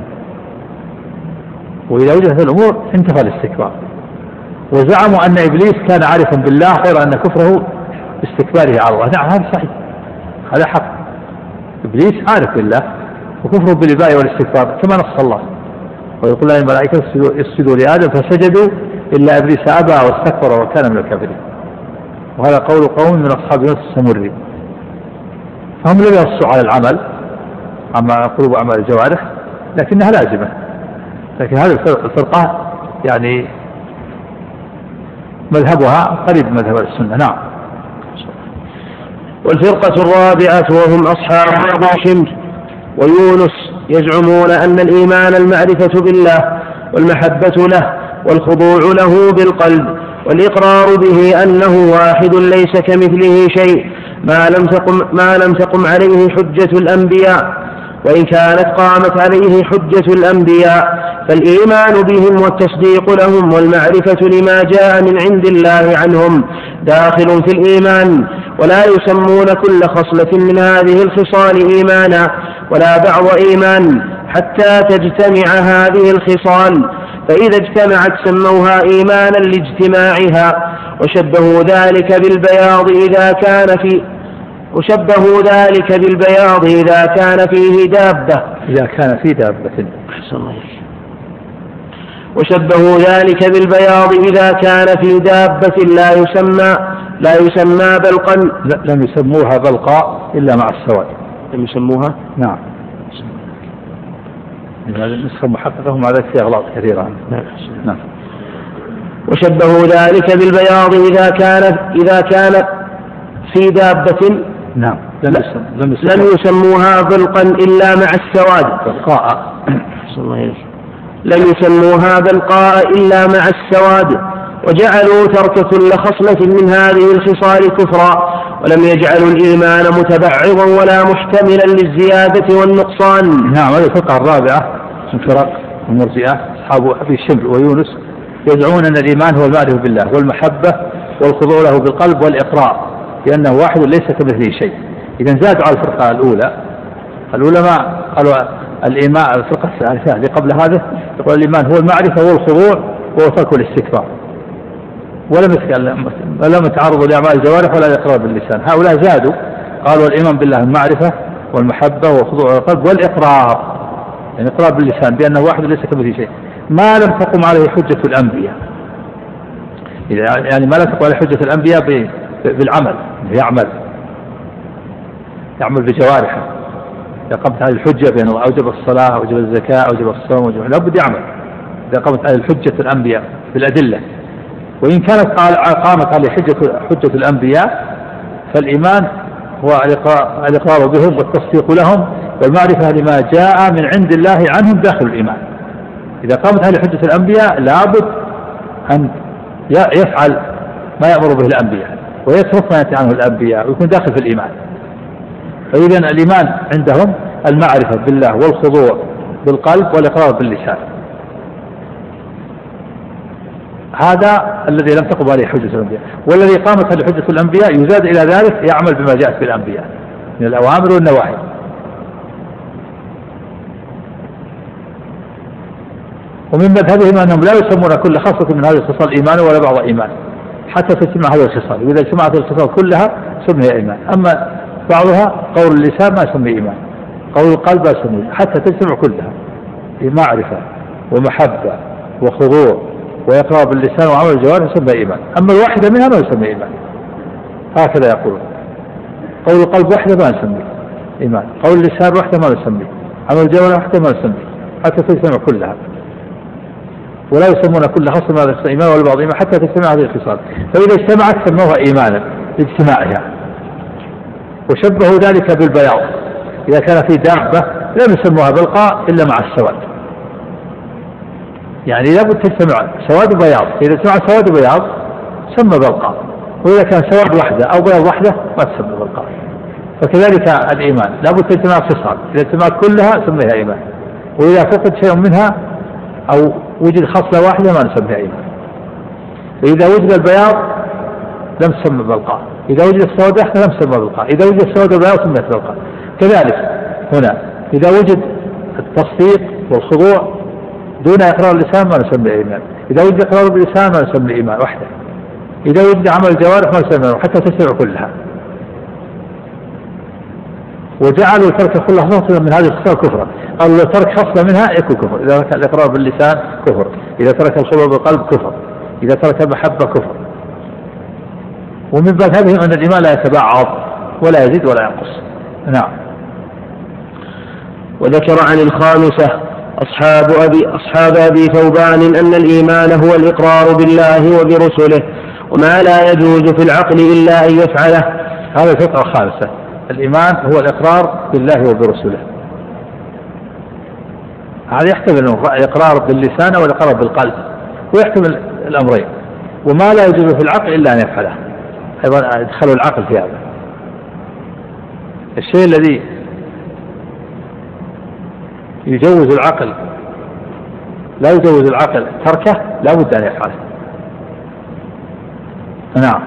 وإذا وجدت الأمور انتفى الاستكبار. وزعموا أن إبليس كان عارفا بالله غير أن كفره باستكباره على الله. نعم هذا صحيح، هذا حق. إبليس عارف بالله وكفره بالإباء والاستكبار كما نص الله، ويقول لهم الملائكة اسجدوا لآدم فسجدوا إلا إبليس أبى واستكبر وكان من الكافرين. وهذا قول قوم من أصحاب يونس السمري. فهم لم ينصوا على العمل أما قلوب أعمال الجوارح لكنها لازمة. لكن هذه الفرقة يعني مذهبها قريب من مذهب السنة. نعم. والفرقة الرابعة وهم أصحاب أبي شمر ويونس يزعمون أن الإيمان المعرفة بالله والمحبة له والخضوع له بالقلب والإقرار به أنه واحد ليس كمثله شيء ما لم تقم, ما لم تقم عليه حجة الأنبياء. وإن كانت قامت عليه حجة الأنبياء فالإيمان بهم والتصديق لهم والمعرفة لما جاء من عند الله عنهم داخل في الإيمان. ولا يسمون كل خصلة من هذه الخصال إيمانا ولا بعض إيمان حتى تجتمع هذه الخصال، فإذا اجتمعت سموها إيمانا لاجتماعها. وشبهوا ذلك بالبياض إذا كان في وشبهوا ذلك بالبياض إذا كان فيه دابة إذا كان فيه دابة وشبهوا ذلك بالبياض إذا كان في دابة لا يسمى لا يسمى بلقا. لم يسموها بلقاء إلا مع السواد. لم يسموها. نعم. هذا النسخة محققة مع ذلك فيها أغلاط كثيرة. نعم. وشبهوا ذلك بالبياض إذا كان إذا كان في دابة. نعم. لم, لم, لم يسموها بلقا إلا مع السواد. بلقاء. لم يسموها بلقاء إلا مع السواد. وجعلوا ترك كل خصلة من هذه الخصال كفرا ولم يجعلوا الإيمان متبعضا ولا محتملا للزيادة والنقصان. نعم. هذه الفرقة الرابعة من فرق المرجئة أصحاب أبي شمر ويونس يدعون أن الإيمان هو المعرفة بالله والمحبة والخضوع له بالقلب والإقرار لأنه واحد ليس كمثله شيء. إذا زادوا على الفرقة الأولى. العلماء قالوا الإيمان الفرقة الثالثة قبل هذا يقول الإيمان هو المعرفة والخضوع وترك الاستكبار ولم يتكلم ولم يتعرضوا لأعمال الجوارح ولا الإقرار باللسان. هؤلاء زادوا قالوا الإيمان بالله المعرفة والمحبة والخضوع للقلب والإقرار، يعني إقرار باللسان بأنه واحد ليس كمثله شيء ما لم تقم عليه حجة الأنبياء. يعني ما لم تقم عليه حجة الأنبياء بالعمل، يعمل يعمل بجوارحه. إذا قامت هذه الحجة بأنه أوجب الصلاة أوجب الزكاة أوجب الصوم أوجب لابد يعمل. إذا قامت هذه الحجة الأنبياء بالأدلة. وإن كانت قامت عليه حجة حجة الأنبياء فالإيمان هو الإقرار بهم والتصديق لهم والمعرفة لما جاء من عند الله عنهم داخل الإيمان. إذا قامت هذه حجة الأنبياء لابد أن يفعل ما يأمر به الأنبياء ويترك ما ينهى عنه الأنبياء ويكون داخل في الإيمان. فإذا الإيمان عندهم المعرفة بالله والخضوع بالقلب والإقرار باللسان. هذا الذي لم تقم عليه حجة الأنبياء. والذي قامت عليه حجة الأنبياء يزاد إلى ذلك يعمل بما جاءت به الأنبياء من الأوامر والنواهي. ومن مذهبهم أنهم لا يسمون كل خاصة من هذه الخصال إيمان ولا بعض إيمان حتى تجتمع هذه الخصال. وإذا اجتمعت الخصال كلها سمي إيمان. أما بعضها قول اللسان ما يسمي إيمان، قول القلب ما يسمي، حتى تجتمع كلها معرفة ومحبة وخضوع ويقرأ باللسان وعمل الجوارح يسمى إيمان. أما الواحدة منها ما يسمى إيمان. هكذا يقولون. قول القلب وحده ما يسمي إيمان، قول اللسان وحده ما يسمي، عمل الجوارح وحده ما يسمي، حتى تجتمع كلها. ولا يسمون كل خصم هذا الإيمان ولا بعض إيمان حتى تجتمع هذه الخصال. فإذا اجتمعت سموها إيمانا لاجتماعها. وشبهوا ذلك بالبياض إذا كان في دابة لم يسموها بلقاء إلا مع السواد. يعني لابد تجتمع سواد وبياض. إذا اجتمع سواد وبياض سمى بلقاء، وإذا كان سواد وحده أو بياض وحده ما تسمى بلقاء. فكذلك الإيمان لابد تجتمع خصال، إذا اجتمعت كلها سميها إيمان، وإذا فقد شيء منها أو وجد خصلة واحدة ما نسميها إيمان. فإذا وجد البياض لم تسمى بلقاء، إذا وجد السواد واحدة لم تسمى بلقاء، إذا وجد السواد والبياض سميت بلقاء. كذلك هنا إذا وجد التصديق والخضوع دون إقرار اللسان ما نسميه إيمان، إذا وجد إقرار باللسان ما نسميه إيمان وحده، إذا وجد عمل الجوارح ما نسميه حتى تسمع كلها. وجعلوا ترك كل خصلة من هذه الخصال كفرا، قالوا لو ترك خصلة منها يكون كفر، إذا ترك الإقرار باللسان كفر، إذا ترك الخضوع بالقلب كفر، إذا ترك المحبة كفر. ومن باب هذه أن الإيمان لا يتبعض ولا يزيد ولا ينقص. نعم. وذكر عن الخامسة أصحاب أبي, أصحاب أبي ثوبان أن الإيمان هو الإقرار بالله وبرسله وما لا يجوز في العقل إلا أن يفعله. هذا الفقرة الخامسة، الإيمان هو الإقرار بالله وبرسله. هذا يحتمل الإقرار باللسان والإقرار بالقلب، ويحتمل الأمرين، وما لا يجوز في العقل إلا أن يفعله. أيضا يدخلوا العقل في هذا. الشيء الذي يجوز العقل لا يجوز العقل تركه لا بد أن يفعله. نعم.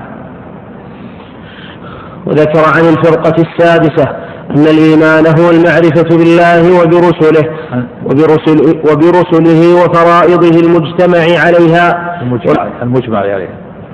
وذكر عن الفرقة السادسة أن الإيمان هو المعرفة بالله وبرسله وبرسل وبرسله وفرائضه المجتمع عليها المجمع, المجمع عليها.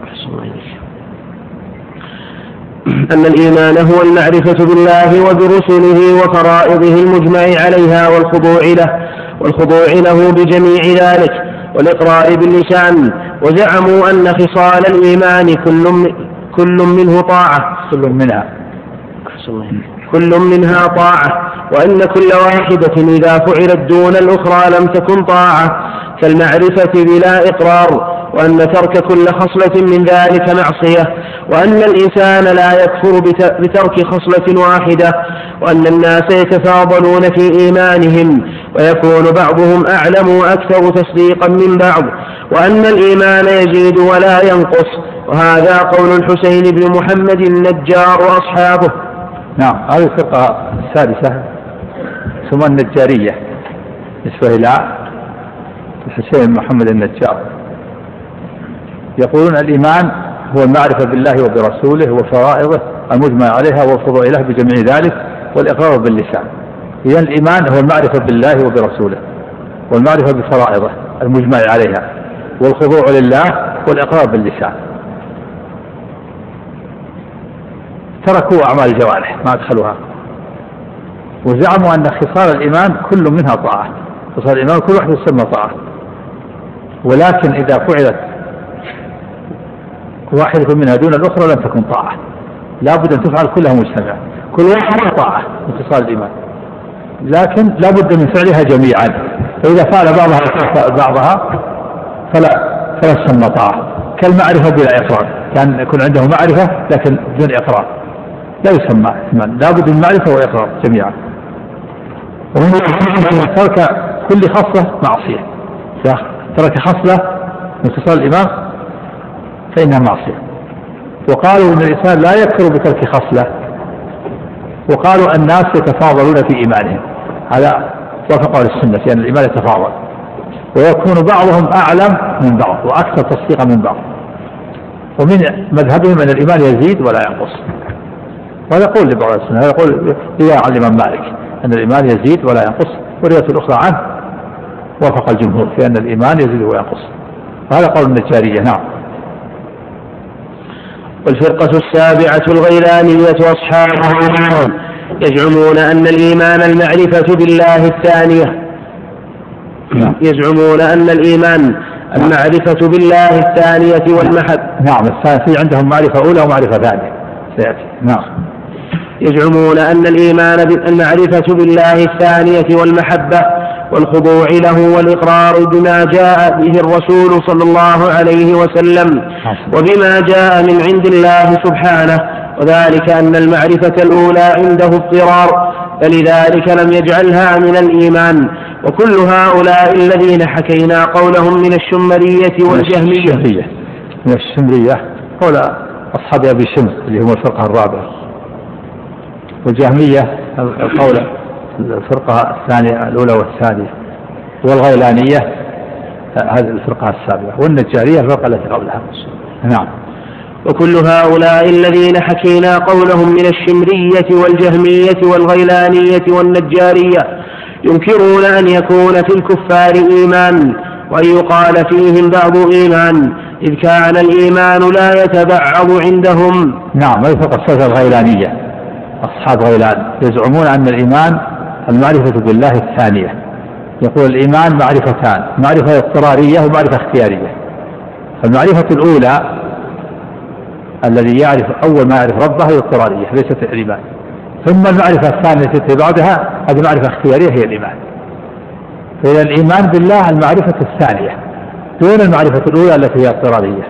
أن الإيمان هو المعرفة بالله وبرسله وفرائضه المجمع عليها والخضوع له والخضوع له بجميع ذلك والإقرار باللسان. وزعموا أن خصال الإيمان كل كل منه طاعة كل منها كل منها طاعة، وأن كل واحدة إذا فعلت دون الأخرى لم تكن طاعة كالمعرفة بلا إقرار، وأن ترك كل خصلة من ذلك معصية، وأن الإنسان لا يكفر بترك خصلة واحدة، وأن الناس يتفاضلون في إيمانهم ويكون بعضهم أعلم وأكثر تصديقا من بعض، وأن الإيمان يزيد ولا ينقص. وهذا قول الحسين بن محمد النجار وأصحابه. نعم. هذه الفرقة السادسة ثم النجارية نسبة إلى الحسين بن محمد النجار، يقولون الإيمان هو المعرفة بالله وبرسوله وفرائضه المجمع عليها والخضوع له بجميع ذلك والإقرار باللسان. إذن الإيمان هو المعرفة بالله وبرسوله والمعرفة بفرائضه المجمع عليها والخضوع لله والإقرار باللسان. تركوا أعمال الجوارح ما أدخلوها، وزعموا أن خصال الإيمان كل منها طاعة، خصال الإيمان كل واحد يسمى طاعة، ولكن إذا فعلت واحدة منها دون الأخرى لم تكن طاعة، لا بد أن تفعل كلها مجتمعة، كل واحدة طاعة من خصال الإيمان، لكن لا بد من فعلها جميعا، فإذا فعل بعضها بعضها فلا فلا تسمى طاعة. كالمعرفة بلا إقرار، كان يكون عنده معرفة لكن بدون إقرار لا يسمى إيمان، لا بد من معرفة وإقرار جميعا. ومن ترك كل خصلة معصية، ترك خصلة من خصال الإيمان فإنها معصية. وقالوا أن الإنسان لا يكفر بترك خصلة، وقالوا الناس يتفاضلون في إيمانهم، هذا وافق أهل السنة لأن الإيمان يتفاضل، ويكون بعضهم أعلم من بعض وأكثر تصديقا من بعض. ومن مذهبهم أن الإيمان يزيد ولا ينقص، وهذا قول لبعض السنة، هذا قول إذا عن الإمام مالك أن الإيمان يزيد ولا ينقص، والرواية الأخرى عنه وافق الجمهور في أن الإيمان يزيد وينقص، وهذا قول النجارية. نعم. والفرقة السابعة الغيلانية وأصحابها يزعمون أن الإيمان المعرفة بالله الثانية نعم. يزعمون أن الإيمان المعرفة بالله الثانية والمحب. نعم. الثانية عندهم معرفة أولى ومعرفة ثانية سيأتي. نعم. يزعمون أن الإيمان المعرفة بالله الثانية والمحبة والخضوع له والإقرار بما جاء به الرسول صلى الله عليه وسلم وبما جاء من عند الله سبحانه، وذلك أن المعرفة الأولى عنده اضطرار، فلذلك لم يجعلها من الإيمان. وكل هؤلاء الذين حكينا قولهم من الشمرية والجهمية من الشمرية قول أصحاب أبي شمس اللي هم الفرقة الرابعة، والجهمية القول الفرقة الثانية الأولى والثانية، والغيلانية هذه الفرقة السابقة، والنجارية الفرقة التي قبلها. نعم. وكل هؤلاء الذين حكينا قولهم من الشمرية والجهمية والغيلانية والنجارية ينكرون أن يكون في الكفار إيمان وأن يقال فيهم بعض إيمان، إذ كان الإيمان لا يتبعض عندهم. نعم، ويفق الصفة الغيلانية أصحاب غيلان يزعمون أن الإيمان المعرفة بالله الثانية. يقول الإيمان معرفتان، معرفة اضطرارية ومعرفة اختيارية. المعرفة الأولى الذي يعرف أول ما يعرف ربه هي اضطرارية ليست الإيمان، ثم المعرفة الثانية التي بعدها هذه معرفة اختيارية هي الإيمان. فإذا الإيمان بالله المعرفة الثانية دون المعرفة الأولى التي هي اضطرارية.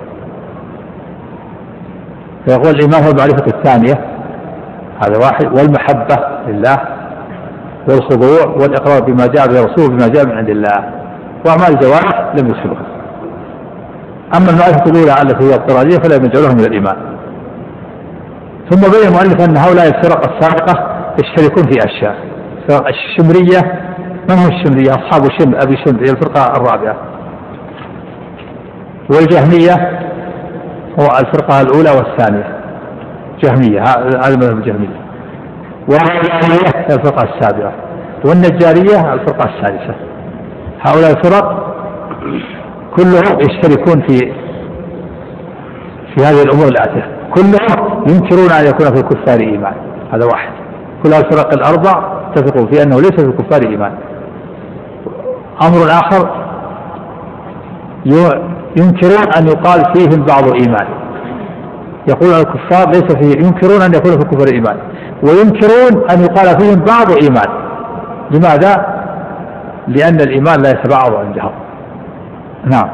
فيقول الإيمان هو المعرفة الثانية، هذا واحد، والمحبة لله والخضوع والإقرار بما جاء به الرسول بما جاء من عند الله، وأعمال الجوارح لم يدخلها. أما المعرفة الأولى التي هي اضطرارية فلا يجعلها من الإيمان. ثم بين المؤلف أن هؤلاء الفرق السابقة يشتركون في أشياء. الشمرية، من هم الشمرية؟ أصحاب شمر أبي شمر، هي الفرقة الرابعة. والجهمية هو الفرقة الأولى والثانية، جهمية، هذا المذهب الجهمية. والغيلانية هي الفرقة السابعة، والنجارية الفرقة السادسة. هؤلاء الفرق كلهم يشتركون في في هذه الأمور الآتية، كلهم ينكرون أن يكون في الكفار إيمان، هذا واحد. كل الفرق الأربع اتفقوا في أنه ليس في الكفار إيمان. أمر آخر ينكرون أن يقال فيهم بعض إيمان، يقول الكفار ليس فيه، ينكرون أن يكون في الكفر إيمان، وينكرون أن يقال فيهم بعض إيمان. لماذا؟ لأن الإيمان لا يتبعض عندهم. نعم.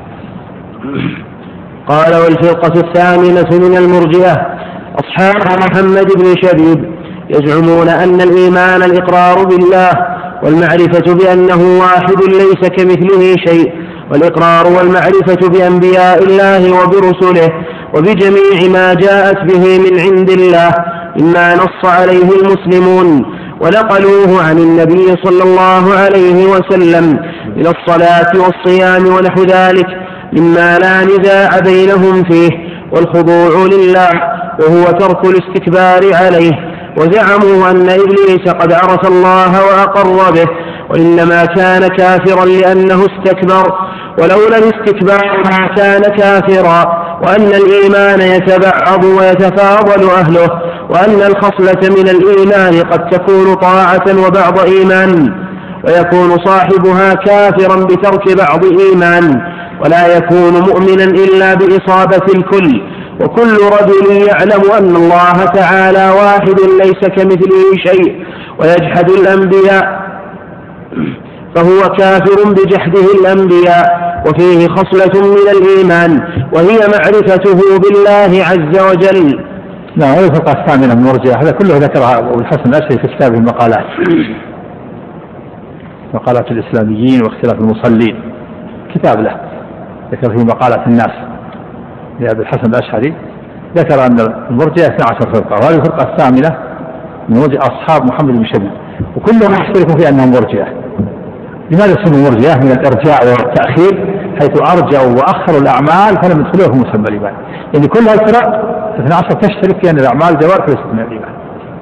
قال: والفرقة الثامنة من المرجئة أصحاب محمد بن شبيب يزعمون أن الإيمان الإقرار بالله والمعرفة بأنه واحد ليس كمثله شيء، والإقرار والمعرفة بأنبياء الله وبرسله وبجميع ما جاءت به من عند الله مما نص عليه المسلمون ونقلوه عن النبي صلى الله عليه وسلم من الصلاة والصيام ونحو ذلك مما لا نزاع بينهم فيه، والخضوع لله وهو ترك الاستكبار عليه. وزعموا أن إبليس قد عرف الله وأقر به، وإنما كان كافرا لأنه استكبر، ولولا الاستكبار ما كان كافرا، وأن الإيمان يتبعض ويتفاضل أهله، وأن الخصلة من الإيمان قد تكون طاعة وبعض إيمان، ويكون صاحبها كافرا بترك بعض إيمان، ولا يكون مؤمنا إلا بإصابة الكل. وكل رجل يعلم أن الله تعالى واحد ليس كمثله شيء ويجحد الأنبياء فهو كافر بجحده الأنبياء، وفيه خصلة من الإيمان وهي معرفته بالله عز وجل. نعم. الفرقة الثامنة من المرجئة هذا كله ذكرها أبو الحسن الأشعري في كتابه المقالات، مقالات الإسلاميين واختلاف المصلين، كتاب له ذكر فيه مقالات الناس لأبي الحسن الأشعري، ذكر أن المرجئة اثنتا عشرة فرقة، وهذه الفرقة الثامنة من مرجئة أصحاب محمد بن شبيب، وكلهم يشتركون في أنهم مرجئة. لماذا اسموا مرجئة؟ من الإرجاع والتأخير، حيث أرجعوا وأخروا الأعمال فلم يدخلوها في مسمى الإيمان. يعني كل هالفرق اثنتا عشرة تشترك في أن الأعمال جوارح ليست من الإيمان.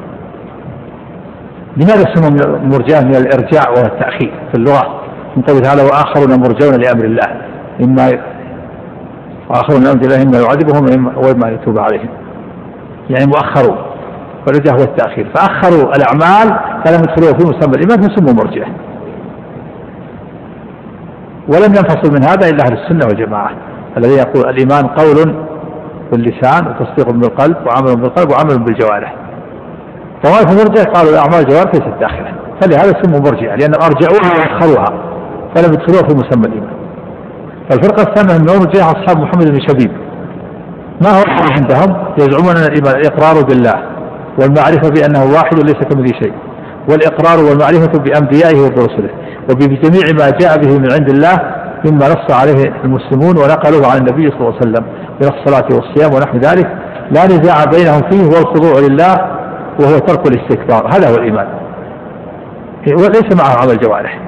لماذا اسموا مرجئة؟ من الإرجاع والتأخير في اللغة، من قول تعالى: وآخرون مرجون لأمر الله إما وآخرون لأمر الله إما يعذبهم وإما يتوب عليهم، يعني مؤخرون، فالرجاء هو التأخير، فأخروا الأعمال فلم يدخلوها في مسمى الإيمان فسموا مرجئة. ولم ينفصل من هذا إلا أهل السنة والجماعة الذي يقول الإيمان قول باللسان وتصديق بالقلب وعمل بالقلب وعمل بالجوارح. طوائف المرجئة قالوا الأعمال الجوارح ليست داخلة، فلهذا سموا مرجئة، لأن أرجعوها وأخروها فلم يدخلوها في مسمى الإيمان. فالفرقة الثامنة من المرجئة أصحاب محمد بن شبيب، ما هو عندهم؟ يزعمون أن الإيمان الإقرار بالله والمعرفة بأنه واحد ليس كمثله شيء، والإقرار والمعرفة بأنبيائه وبرسله وبجميع ما جاء به من عند الله مما نص عليه المسلمون ونقلوه عن النبي صلى الله عليه وسلم من الصلاة والصيام ونحو ذلك لا نزاع بينهم فيه، والخضوع لله وهو ترك الاستكبار، هذا هو الإيمان، وليس معه عمل الجوارح.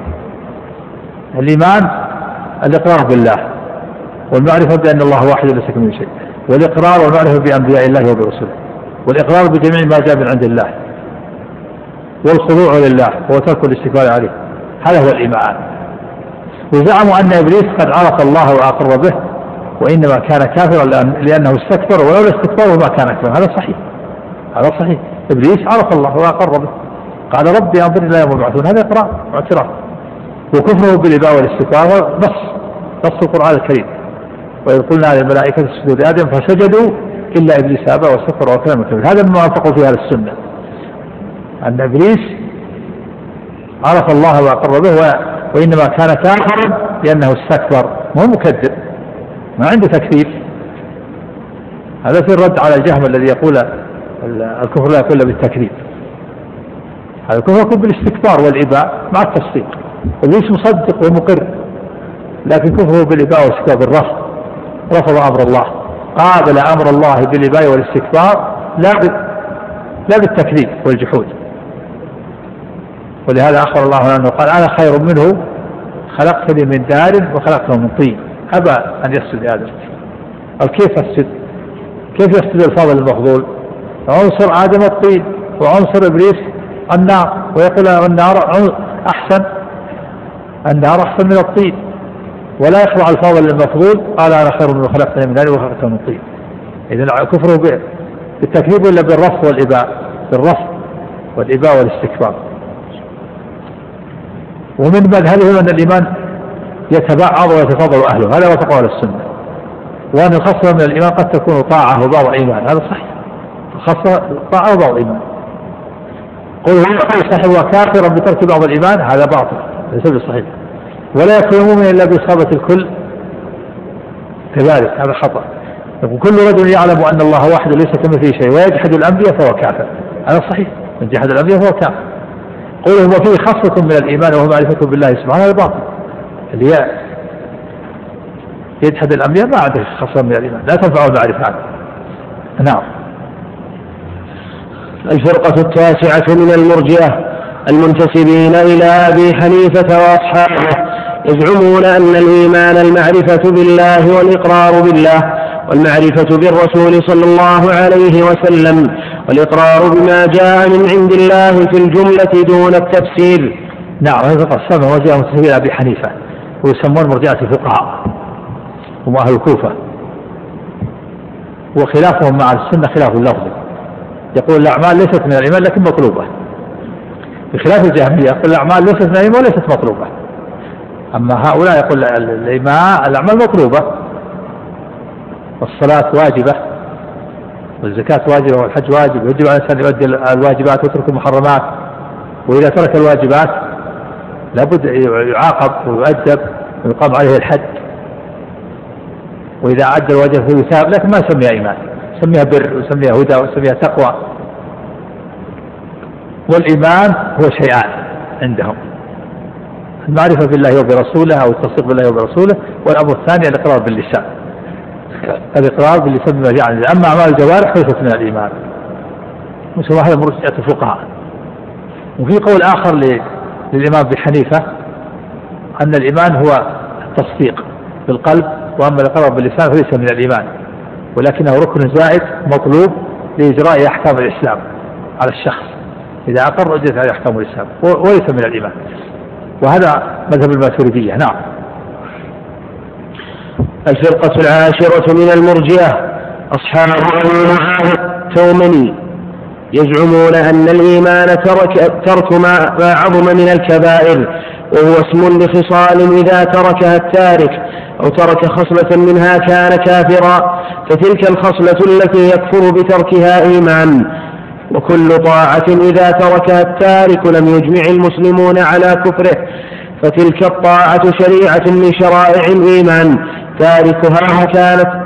الإيمان الإقرار بالله والمعرفة بأن الله واحد ليس كمثله شيء، والإقرار والمعرفة بأنبياء الله وبرسله، والإقرار بجميع ما جاء من عند الله، والخضوع لله وترك الاستكبار عليه، هذا هو الإيمان. وزعموا أن إبليس قد عرف الله وأقر به وإنما كان كافرا لأنه استكبر، ولولا استكباره ما كان كافرا. هذا صحيح، هذا صحيح. إبليس عرف الله وأقر به، قال ربي أنظرني إلى يوم يبعثون، هذا إقرار واعتراف. وكفره بالإباء والاستكبار نص نص القرآن الكريم، وإذ قلنا للملائكة اسجدوا لآدم فسجدوا إلا إبليس أبى واستكبر وكان كبير. هذا مما وافقوا في أهل السنة، أن إبليس عرف الله وأقر به وإنما كان كافرا لأنه استكبر، مو مكذب، ما عنده تكذيب. هذا في الرد على الجهم الذي يقول الكفر لا يكون بالتكذيب. هذا الكفر يكون بالاستكبار والإباء مع التصديق. إبليس مصدق ومقر، لكن كفره بالإباء والاستكبار بالرفض، رفض أمر الله، قابل أمر الله بالإباء والاستكبار لا لا بالتكذيب والجحود. ولهذا أخبر الله عنه قال أنا خير منه خلقتني من دار وخلقته من طين، أبى أن يسجد آدم. قال كيف أسجد؟ كيف يسجد الفاضل المفضول؟ عنصر آدم الطين وعنصر إبليس النار، ويقول النار أحسن، النار أحسن من الطين، ولا يخضع الفاضل المفضول. قال أنا خير منه خلقتني من دار وخلقته من طين. إذن كفره بالتكذيب ولا بالرفض والإباء؟ بالرفض والإباء والاستكبار. ومن مذهبهم أن الإيمان يتبعض ويتفاضل أهله، هذا وفق أهل السنة. وأن الخصلة من الإيمان قد تكون طاعة وبعض إيمان، هذا صحيح، الخصلة طاعة وبعض إيمان. قل هو صحيح وكافرا بترك بعض الإيمان، هذا باطل ليس بصحيح. ولا يكون مؤمنا إلا بإصابة الكل، كذلك هذا خطأ. وكل رجل يعلم أن الله واحد ليس كمثله شيء ويجحد الأنبياء فهو كافر، هذا صحيح، من جحد الأنبياء فهو كافر. قل هو فيه خصلة من الإيمان وهو معرفة بالله سبحانه، هذا باطل. اللي يجحد الأنبياء ما عنده خصلة من الإيمان، لا تنفعه المعرفة. نعم. الفرقة التاسعة من المرجئة المنتسبين إلى أبي حنيفة وأصحابه، يزعمون أن الإيمان المعرفة بالله والإقرار بالله، والمعرفة بالرسول صلى الله عليه وسلم، والإقرار بما جاء من عند الله في الجملة دون التفسير. نعم. هذا قسم مرجئة منتسبين إلى أبي حنيفة، ويسمون مرجئة الفقهاء، هم أهل الكوفة. وخلافهم مع السنة خلاف اللفظ، يقول الأعمال ليست من الإيمان لكن مطلوبة، بخلاف الجهمية يقول الأعمال ليست من الإيمان وليست مطلوبة. أما هؤلاء يقول الإيمان الأعمال مطلوبة، والصلاة واجبة، والزكاة واجبة، والحج واجب، ويجب على الإنسان يؤدي الواجبات ويترك المحرمات، وإذا ترك الواجبات لابد يعاقب ويؤدب ويقام عليه الحد، وإذا أدى الواجب فيثاب، لكن ما يسميها إيمان، يسميها بر ويسميها هدى ويسميها تقوى. والإيمان هو شيئان عندهم، المعرفة بالله وبرسوله أو التصديق بالله وبرسوله، والأمر الثاني الإقرار باللسان، الإقرار باللسان بما جاء عن الله. أما أعمال الجوارح ليست من الإيمان، مثل هذا مرجئة الفقهاء. وفي قول آخر للإمام أبي حنيفة أن الإيمان هو التصديق بالقلب، وأما الإقرار باللسان فليس من الإيمان، ولكنه ركن زائد مطلوب لإجراء أحكام الإسلام على الشخص، إذا أقر أجرت عليه أحكام الإسلام وليس من الإيمان. وهذا مذهب الماتريدية. نعم. الفرقة العاشرة من المرجئة أصحاب المعاهد التومني، يزعمون أن الإيمان ترك, ترك ما عظم من الكبائر، وهو اسم لخصال إذا تركها التارك أو ترك خصلة منها كان كافرا، فتلك الخصلة التي يكفر بتركها إيمان. وكل طاعة إذا تركها التارك لم يجمع المسلمون على كفره، فتلك الطاعة شريعة من شرائع الإيمان تاركها كانت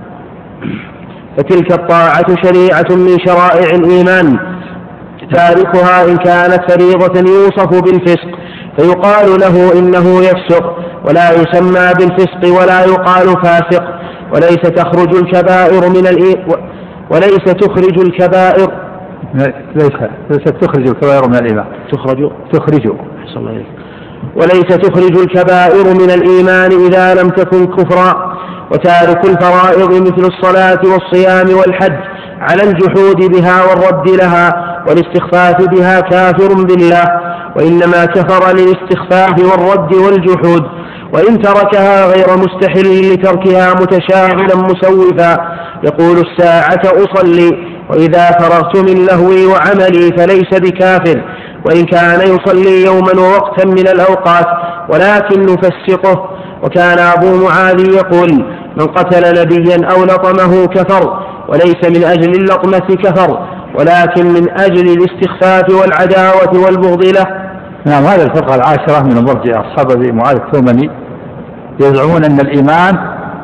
فتلك الطاعة شريعة من شرائع الإيمان تاركها إن كانت فريضة يوصف بالفسق فيقال له إنه يفسق، ولا يسمى بالفسق ولا يقال فاسق. وليس تخرج الكبائر من الإيمان وليس تخرج الكبائر ليس ليس تخرج الكبائر من الإيمان تخرج تخرج وليس تخرج الكبائر من الإيمان إذا لم تكن كفرا، وتارك الفرائض مثل الصلاة والصيام والحج على الجحود بها والرد لها والاستخفاف بها كافر بالله، وإنما كفر للاستخفاف والرد والجحود. وإن تركها غير مستحل لتركها متشاغلا مسوفا يقول الساعة أصلي وإذا فرغت من لهوي وعملي فليس بكافر، وإن كان يصلي يوما ووقتا من الأوقات ولكن نفسقه. وكان أبو معاذ يقول من قتل نبيا أو لطمه كفر، وليس من أجل اللطمة كفر ولكن من أجل الاستخفاف والعداوة والبغض له. نعم، هذه الفرقة العاشرة من المرجئة أصحاب أبي معاذ الثومني يزعمون أن الإيمان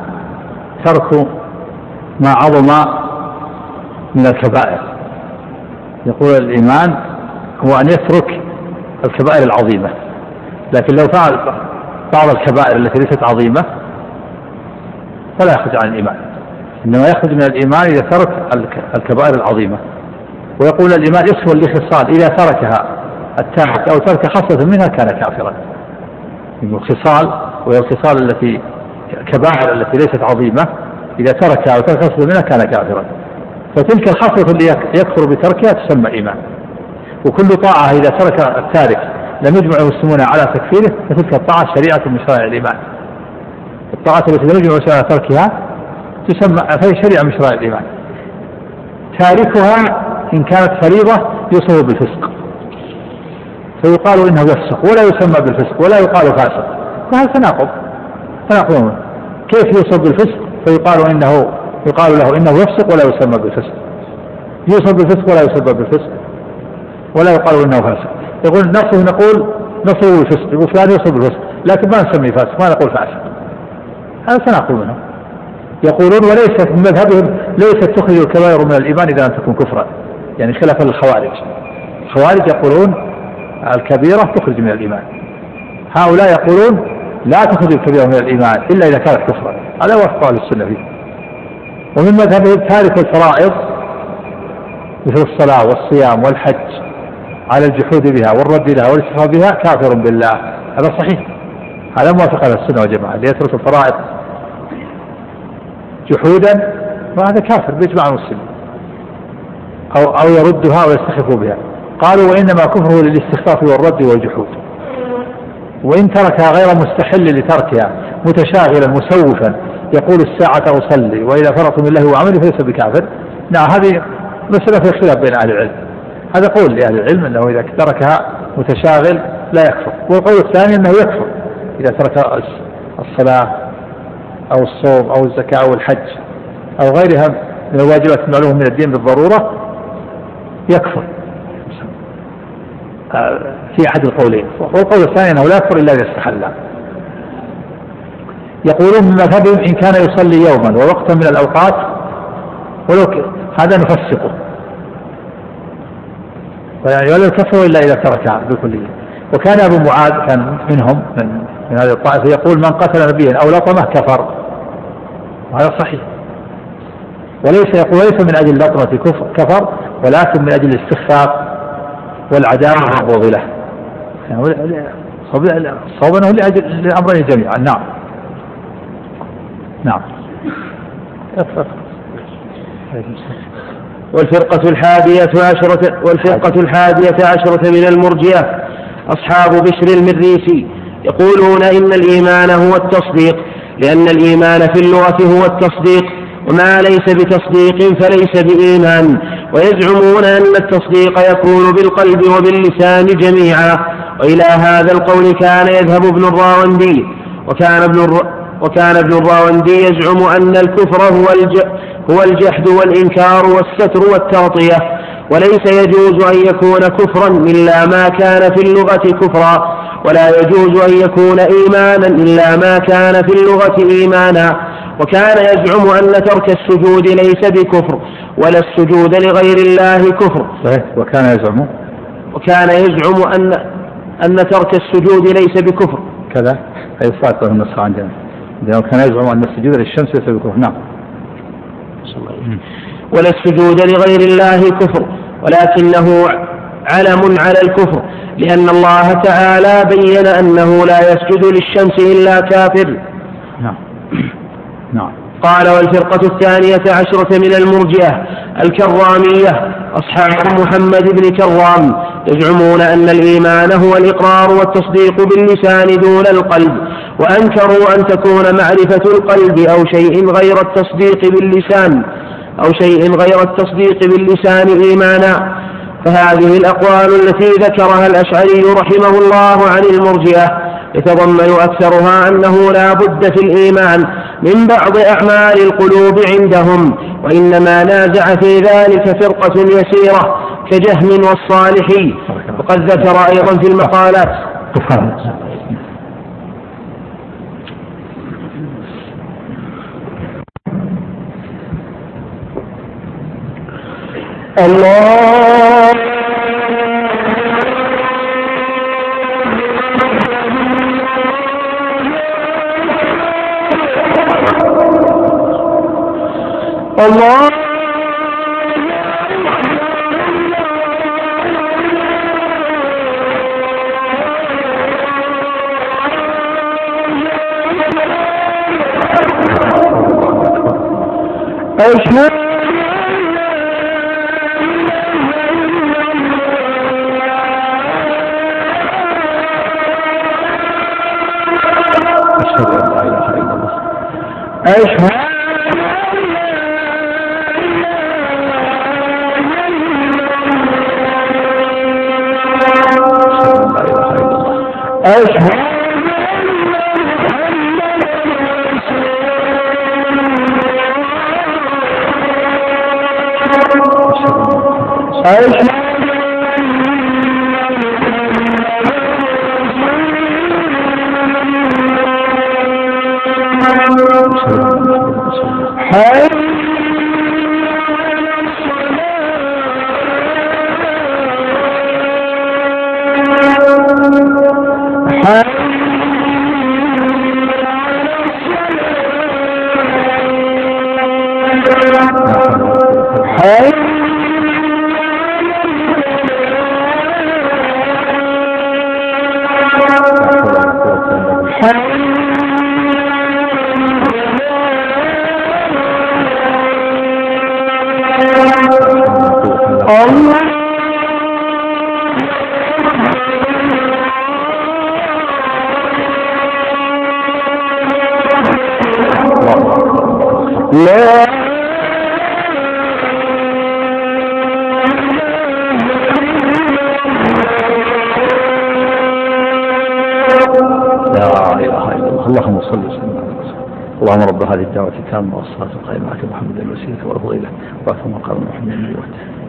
ترك ما عظم من الكبائر. يقول الإيمان هو أن يترك الكبائر العظيمة، لكن لو فعل بعض الكبائر التي ليست عظيمة فلا يخرج عن الإيمان، إنما يخرج من الإيمان إذا ترك الكبائر العظيمة. ويقول الإيمان اسم لخصال إذا تركها التارك أو ترك خصلة منها كان كافرا. الخصال وهي الخصال التي كبائر التي ليست عظيمة إذا تركها أو ترك خصلة منها كان كافرا، فتلك الخصلة اللي يكفر بتركها تسمى إيمان. وكل طاعة إذا ترك التارك لم يجمع المسلمون على تكفيره فتلك الطاعة شريعة من شرائع الإيمان. الطاعة التي لم يجمع المسلمون على تركها تسمى فهي شريعة من شرائع الإيمان. تاركها إن كانت فريضة يوصف بالفسق فيقال إنه يفسق ولا يسمى بالفسق ولا يقال فاسق، فهذا تناقض تناقض. كيف يوصف بالفسق فيقال إنه يقال له إنه يفسق ولا يسمى بالفسق، يوصف بالفسق ولا يسمى بالفسق ولا يقال إنه فاسق. يقول نصه نقول نصه بالفسق، يقول فلان يوصف بالفسق لكن ما نسميه فاسق ما نقول فاسق، هذا تناقض منه. يقولون وليست من مذهبهم ليست تخرج الكبائر من الإيمان إذا لم تكن كفرا، يعني خلافا للخوارج. الخوارج يقولون الكبيرة تخرج من الإيمان، هؤلاء يقولون لا تخرج الكبيرة من الإيمان إلا إذا كانت كفرا، هذا وفق أهل السنة فيه. ومن مذهبهم تارك الفرائض مثل الصلاة والصيام والحج على الجحود بها والرد لها والاستخفاف بها كافر بالله، هذا صحيح، هذا موافق على السنة والجماعة. اللي يترك الفرائض جحودا فهذا كافر بإجماع المسلمين، أو, أو يردها ويستخف بها. قالوا وإنما كفره للاستخفاف والرد والجحود. وإن تركها غير مستحل لتركها متشاغلا مسوفا يقول الساعة أصلي وإذا فرط من الله وعمله فليس بكافر. نعم، هذه مسألة في اختلاف بين أهل العلم، هذا قول لأهل العلم أنه إذا تركها متشاغل لا يكفر، والقول الثاني أنه يكفر إذا ترك الصلاة أو الصوم أو الزكاة أو الحج أو غيرها من الواجبات المعلومة من الدين بالضرورة يكفر في أحد القولين. والقول الثاني أنه لا يكفر إلا إذا استحل. يقولون من مذهبهم إن كان يصلي يوما ووقتا من الأوقات ولو هذا نفسقه، يعني ولا يكفر إلا إذا تركها بالكلية. وكان أبو معاذ كان منهم من, من هذه الطائفة يقول من قتل نبيا أو لطمه كفر، وهذا صحيح. وليس يقول ليس من أجل لطمة كفر ولكن من أجل الاستخفاف والعداوة والبغض له، يعني صوبنه لأجل الأمرين جميعا. نعم نعم. والفرقة الحادية عشرة والفرقة الحادية عشرة من المرجئة أصحاب بشر المريسي يقولون إن الإيمان هو التصديق، لأن الإيمان في اللغة هو التصديق، وما ليس بتصديق فليس بإيمان. ويزعمون أن التصديق يكون بالقلب وباللسان جميعا. وإلى هذا القول كان يذهب ابن الراوندي، وكان ابن الر... وكان ابن الراوندي يزعم أن الكفر هو الج... هو الجحد والإنكار والستر والتغطية، وليس يجوز أن يكون كفرا إلا ما كان في اللغة كفرا، ولا يجوز أن يكون إيمانا إلا ما كان في اللغة إيمانا. وكان يزعم أن ترك السجود ليس بكفر ولا السجود لغير الله كفر. وكان يزعم وكان يزعم أن أن ترك السجود ليس بكفر كذا أي صفات النص عندنا، وكان يزعم أن السجود للشمس ليس بكفر. نعم. ولا السجود لغير الله كفر ولكنه علم على الكفر، لأن الله تعالى بين أنه لا يسجد للشمس إلا كافر. نعم نعم. قال: والفرقة الثانية عشرة من المرجئة الكرامية أصحاب محمد بن كرام يزعمون أن الإيمان هو الإقرار والتصديق باللسان دون القلب، وأنكروا أن تكون معرفة القلب أو شيء غير التصديق باللسان أو شيء غير التصديق باللسان إيمانا. فهذه الأقوال التي ذكرها الأشعري رحمه الله عن المرجئة يتضمن أكثرها أنه لا بد في الإيمان من بعض أعمال القلوب عندهم، وإنما نازع في ذلك فرقة يسيرة كجهم والصالحي. وقد ذكر أيضا في المقالات الله الله أشهد أشهد أشهد أشهد حي حي لا اللهم صل وسلم على رسول الله. اللهم رب هذه الدعوة التامة والصلاة القائمة على محمد الوسيلة والفضيلة وأعطى مقام محمد النبي.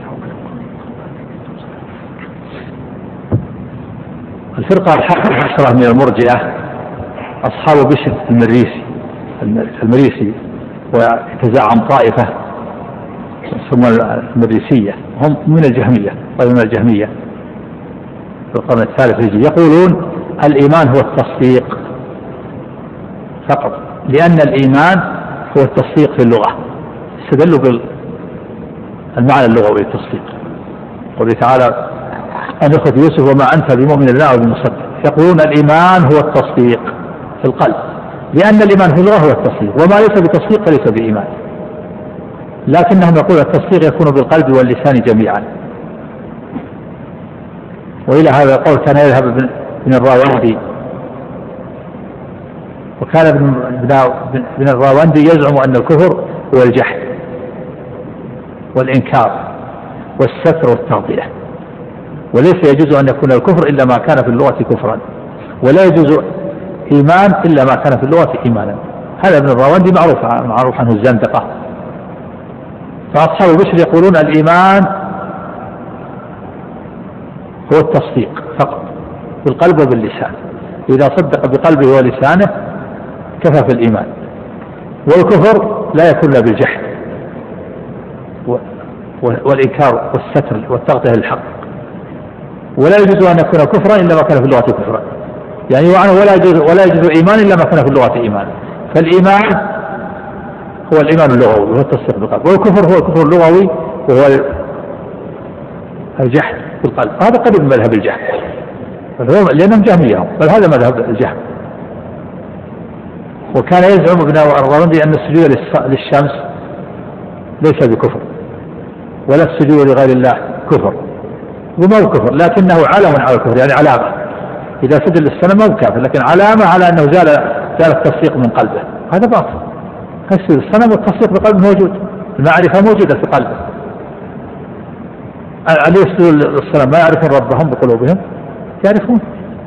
الفرقة العشرة من المرجئة أصحاب بشر المريسي المريسي ويتزعم طائفة ثم المريسية هم من الجهمية ومن الجهمية في القرن الثالث الهجري يقولون الإيمان هو التصديق فقط، لأن الإيمان هو التصديق في اللغة، استدلوا بالمعنى اللغوي التصديق. قوله تعالى أن أخذ يوسف وما أنت بمؤمن الله وبمصدق، يقولون الإيمان هو التصديق في القلب، لأن الإيمان في اللغة هو التصديق، وما ليس بتصديق فليس بإيمان. لكنهم يقولون التصديق يكون بالقلب واللسان جميعا. وإلى هذا القول كان يذهب ابن الراوندي، وكان ابن الراوندي يزعم أن الكفر هو الجحد والإنكار والستر والتغطية، وليس يجوز أن يكون الكفر إلا ما كان في اللغة كفرا، ولا يجوز إيمان إلا ما كان في اللغة إيمانا. هذا ابن الراوندي معروف معروف عنه الزندقة. فأصحاب البشر يقولون الإيمان هو التصديق فقط بالقلب وباللسان، إذا صدق بقلبه ولسانه كفى في الإيمان. والكفر لا يكون إلا بالجحد والإنكار والستر والتغطية للحق، ولا يجوز أن يكون كفرا إلا ما كان في اللغة كفرا، يعني ولا يجوز ولا يجوز إيمان إلا ما كان في اللغة إيمان. فالإيمان هو الإيمان اللغوي وهو التصديق بالقلب، والكفر هو الكفر اللغوي وهو الجحد بالقلب. هذا قريب من مذهب الجحد لأنهم جهمية، بل هذا مذهب الجحد. وكان يزعم ابن الغامدي أن السجود للشمس ليس بكفر ولا السجود لغير الله كفر، وما هو كفر لكنه علم على الكفر، يعني علامة. إذا سجد للصنم ما هو كافر، لكن علامة على أنه زال زال التصديق من قلبه، هذا باطل. السجود للصنم والتصديق بقلبه موجود، المعرفة موجودة في قلبه. اللي يسجدون للصنم ما يعرفون ربهم بقلوبهم؟ يعرفون.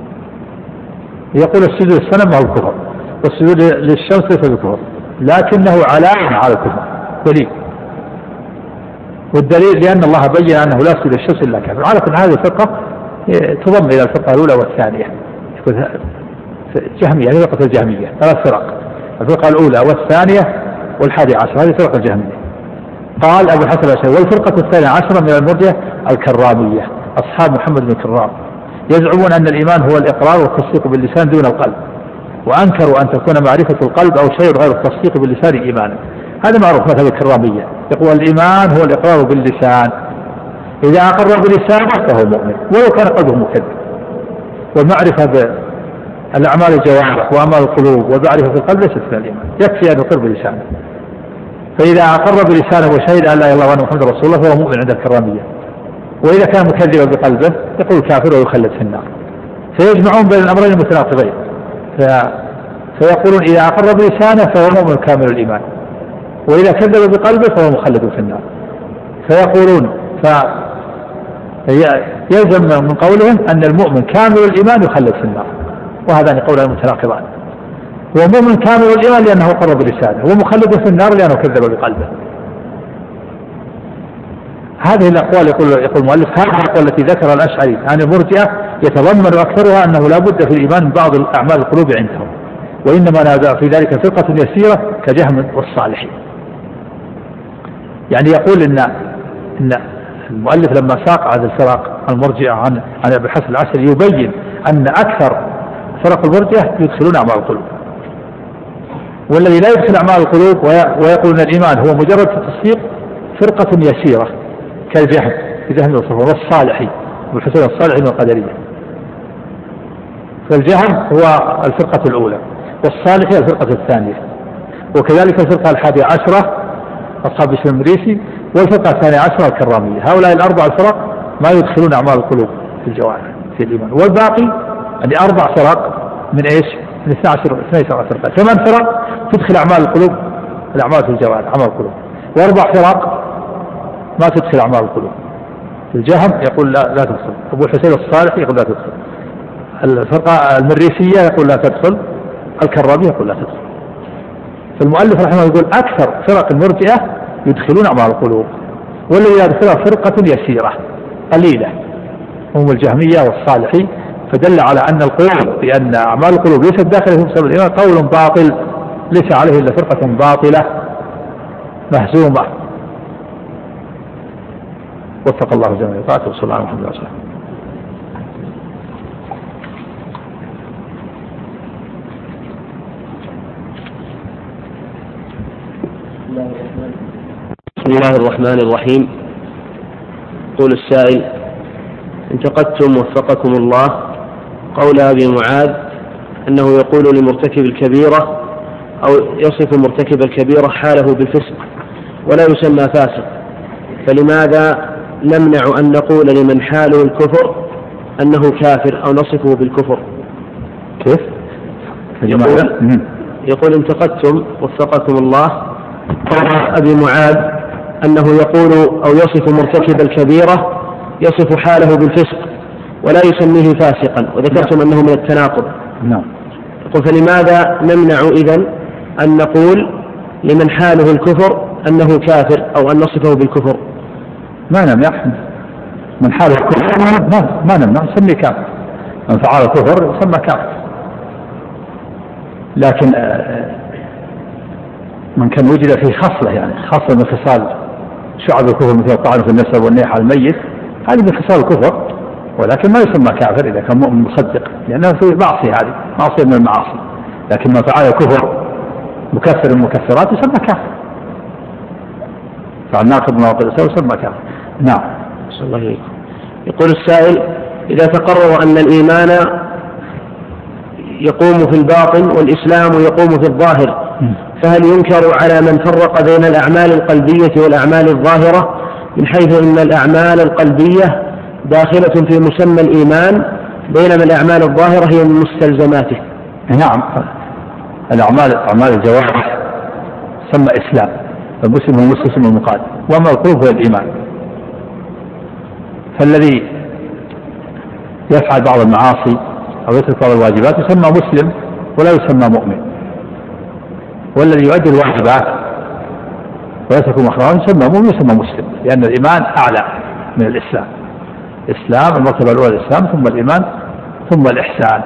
يقول السجود للصنم ما هو كفر، والسجود للشمس ليس بكفر، لكنه علامة على الكفر دليل. والدليل لأن الله بين أنه لا يسجد للشمس إلا كافر. على كل هذه الفرقة تضم إلى الفرقة الأولى والثانية، جهمية، يعني فرقة الجهمية ثلاث فرق، الفرقة الأولى والثانية والحادي عشر، هذه فرقة الجهمية. قال أبو الحسن الأشعري: والفرقة الثانية عشرة من المرجئة الكرامية أصحاب محمد بن كرام، يزعمون أن الإيمان هو الإقرار والتصديق باللسان دون القلب، وأنكروا أن تكون معرفة القلب أو شيء غير التصديق باللسان إيمانا. هذا معروف مذهب الكرامية، يقول الإيمان هو الإقرار باللسان، إذا أقر بلسانه فهو مؤمن ولو كان قلبه مكذب. والمعرفة بالأعمال الجوارح وأعمال القلوب والمعرفة في القلب ليست من الإيمان، يكفي أن يقر بلسانه. فإذا أقر بلسانه وشهد أن لا إله إلا الله وأن محمد رسول الله فهو مؤمن عند الكرامية. وإذا كان مكذبا بقلبه يقول كافر ويخلد في النار. فيجمعون بين الأمرين المتناقضين، فيقولون إذا أقر بلسانه فهو مؤمن كامل الإيمان، وإذا كذب بقلبه فهو مخلد في النار. فيقولون فيلزم من قولهم أن المؤمن كامل الإيمان يخلد في النار، وهذان قولان متناقضان. هو مؤمن كامل الإيمان لأنه أقر بلسانه، ومخلد في النار لأنه كذب بقلبه. هذه الأقوال يقول يقول المؤلف هذه الأقوال التي ذكر الأشعري عن المرجئة يتضمن أكثرها أنه لا بد في الإيمان من بعض أعمال القلوب عندهم، وإنما نازع في ذلك فرقة يسيرة كجهم والصالحين. يعني يقول إن إن المؤلف لما ساق هذه الفرق المرجئة عن عن أبي الحسن الأشعري يبين أن أكثر فرق المرجئة يدخلون أعمال القلوب، والذي لا يدخل أعمال القلوب ويقول أن الإيمان هو مجرد التصديق فرقة يسيرة كالجهم في جهم والصالحي والحسين الصالحي من القدرية. فالجهم هو الفرقة الأولى، والصالحي الفرقة الثانية، وكذلك الفرقة الحادية عشرة أصحاب بشر المريسي، والفرقة الثانية عشرة الكرامية. هؤلاء الأربع الفرق ما يدخلون أعمال القلوب في الجوارح في الإيمان، والباقي يعني أربع فرق من إيش؟ من اثني عشر فرقة. ثمان فرق تدخل أعمال القلوب، الأعمال في الجوارح أعمال القلوب، وأربع فرق ما تدخل أعمال القلوب. الجهم يقول لا لا تدخل، أبو الحسين الصالح يقول لا تدخل، الفرقة المريسية يقول لا تدخل، الكرامية يقول لا تدخل. فالمؤلف رحمه الله يقول أكثر فرق المرجئة يدخلون أعمال القلوب، والذي يدخلها فرقة يسيرة قليلة هم الجهمية والصالحي. فدل على أن القول بأن أعمال القلوب ليست داخلة في مسبب الإيمان قول باطل، ليس عليه إلا فرقة باطلة مهزومة. وفق الله جميعا طاعته وصلى الله عليه وسلم. بسم الله الرحمن الرحيم. يقول السائل: انتقدتم وفقكم الله قول أبي معاذ أنه يقول لمرتكب الكبيرة أو يصف مرتكب الكبيرة حاله بالفسق ولا يسمى فاسق، فلماذا نمنع أن نقول لمن حاله الكفر أنه كافر أو نصفه بالكفر؟ كيف؟ يقول, يقول انتقدتم وفقكم الله قول أبي معاذ أنه يقول أو يصف مرتكب الكبيرة يصف حاله بالفسق ولا يسميه فاسقا، وذكرتم أنه من التناقض. نعم. يقول فلماذا نمنع إذن أن نقول لمن حاله الكفر أنه كافر أو أن نصفه بالكفر؟ ما نمنع من حاله الكفر، ما, ما نمنع نسميه كافر، من فعل الكفر يسمى كافر. لكن من كان وجد فيه خصلة، يعني خصلة من خصال شعب الكفر مثل الطعن في النسب والنيح على الميت، هذه من خصال الكفر، ولكن ما يسمى كافر إذا كان مؤمن مصدق، لأنه في معصية، هذه معصية من المعاصي. لكن من فعل الكفر مكفر المكفرات يسمى كافر، فالناقض من نواقض الإسلام يسمى كافر. نعم. صلى الله عليه. يقول السائل: إذا تقرر أن الإيمان يقوم في الباطن والإسلام يقوم في الظاهر، فهل ينكر على من فرق بين الأعمال القلبية والأعمال الظاهرة، من حيث أن الأعمال القلبية داخلة في مسمى الإيمان بينما الأعمال الظاهرة هي من مستلزماته؟ نعم، الأعمال أعمال الجوارح سمى إسلام، المسلم هو المسلم المقاتل، وما القلوب هو الإيمان. فالذي يفعل بعض المعاصي أو يترك بعض الواجبات يسمى مسلم ولا يسمى مؤمن، والذي يؤدي الواجبات ويترك المحرمات يسمى مؤمن يسمى مسلم، لأن الإيمان أعلى من الإسلام. الإسلام المرتبة الأولى الإسلام، ثم الإيمان، ثم الإحسان.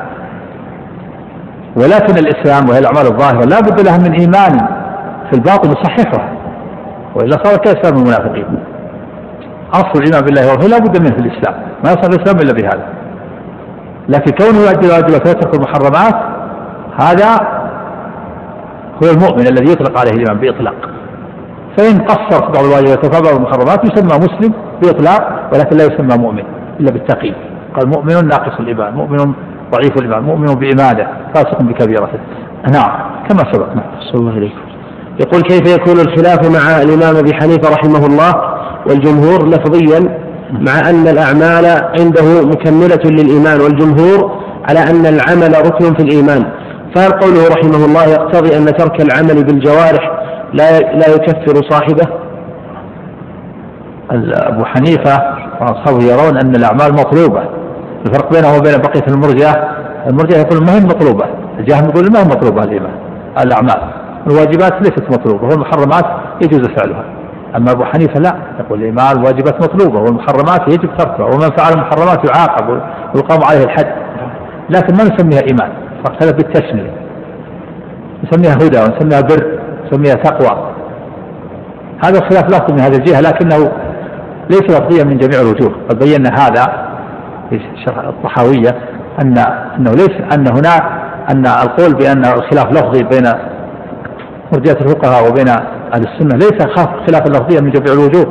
ولكن الإسلام وهي الأعمال الظاهرة لا بد لها من إيمان في الباطن يصححها، وإلا صار كإسلام المنافقين. أصل الإيمان بالله ورسوله لا بد منه في الإسلام، ما يصل الإسلام إلا بهذا. لكن كونه يؤدي الواجبات ويترك المحرمات هذا هو المؤمن الذي يطلق عليه الإيمان بإطلاق. فإن قصر في بعض الواجبات وفعل بعض المحرمات يسمى مسلم بإطلاق، ولكن لا يسمى مؤمن إلا بالتقي. قال مؤمن ناقص الإيمان، مؤمن ضعيف الإيمان، مؤمن بإيمانه، فاسق بكبيرته. نعم كما سبق. صلى الله عليه. يقول كيف يكون الخلاف مع الإمام أبي حنيفة رحمه الله والجمهور لفظيا، مع أن الأعمال عنده مكملة للإيمان، والجمهور على أن العمل ركن في الإيمان، فهل قوله رحمه الله يقتضي أن ترك العمل بالجوارح لا لا يكفر صاحبه؟ أبو حنيفة وأصحابه يرون أن الأعمال مطلوبة. الفرق بينه وبين بقية المرجئة، المرجئة يقول ما هي مطلوبة، الجهم يقول ما هي مطلوبة الإيمان الأعمال، الواجبات ليست مطلوبة والمحرمات يجوز فعلها. أما أبو حنيفة لا، يقول الإيمان الواجبات مطلوبة والمحرمات يجب تركها، ومن فعل المحرمات يعاقب ويقام عليه الحد، لكن ما نسميها إيمان، فاختلف بالتسمية، نسميها هدى ونسميها بر ونسميها تقوى. هذا الخلاف لفظي من هذه الجهة، لكنه ليس لفظيا من جميع الوجوه. قد بينا هذا في شرح الطحاوية أن أنه ليس أن هناك أن القول بأن الخلاف لفظي بين مرجئة الفقهاء وبين أهل السنة ليس خلاف لفظيا من جميع الوجوه،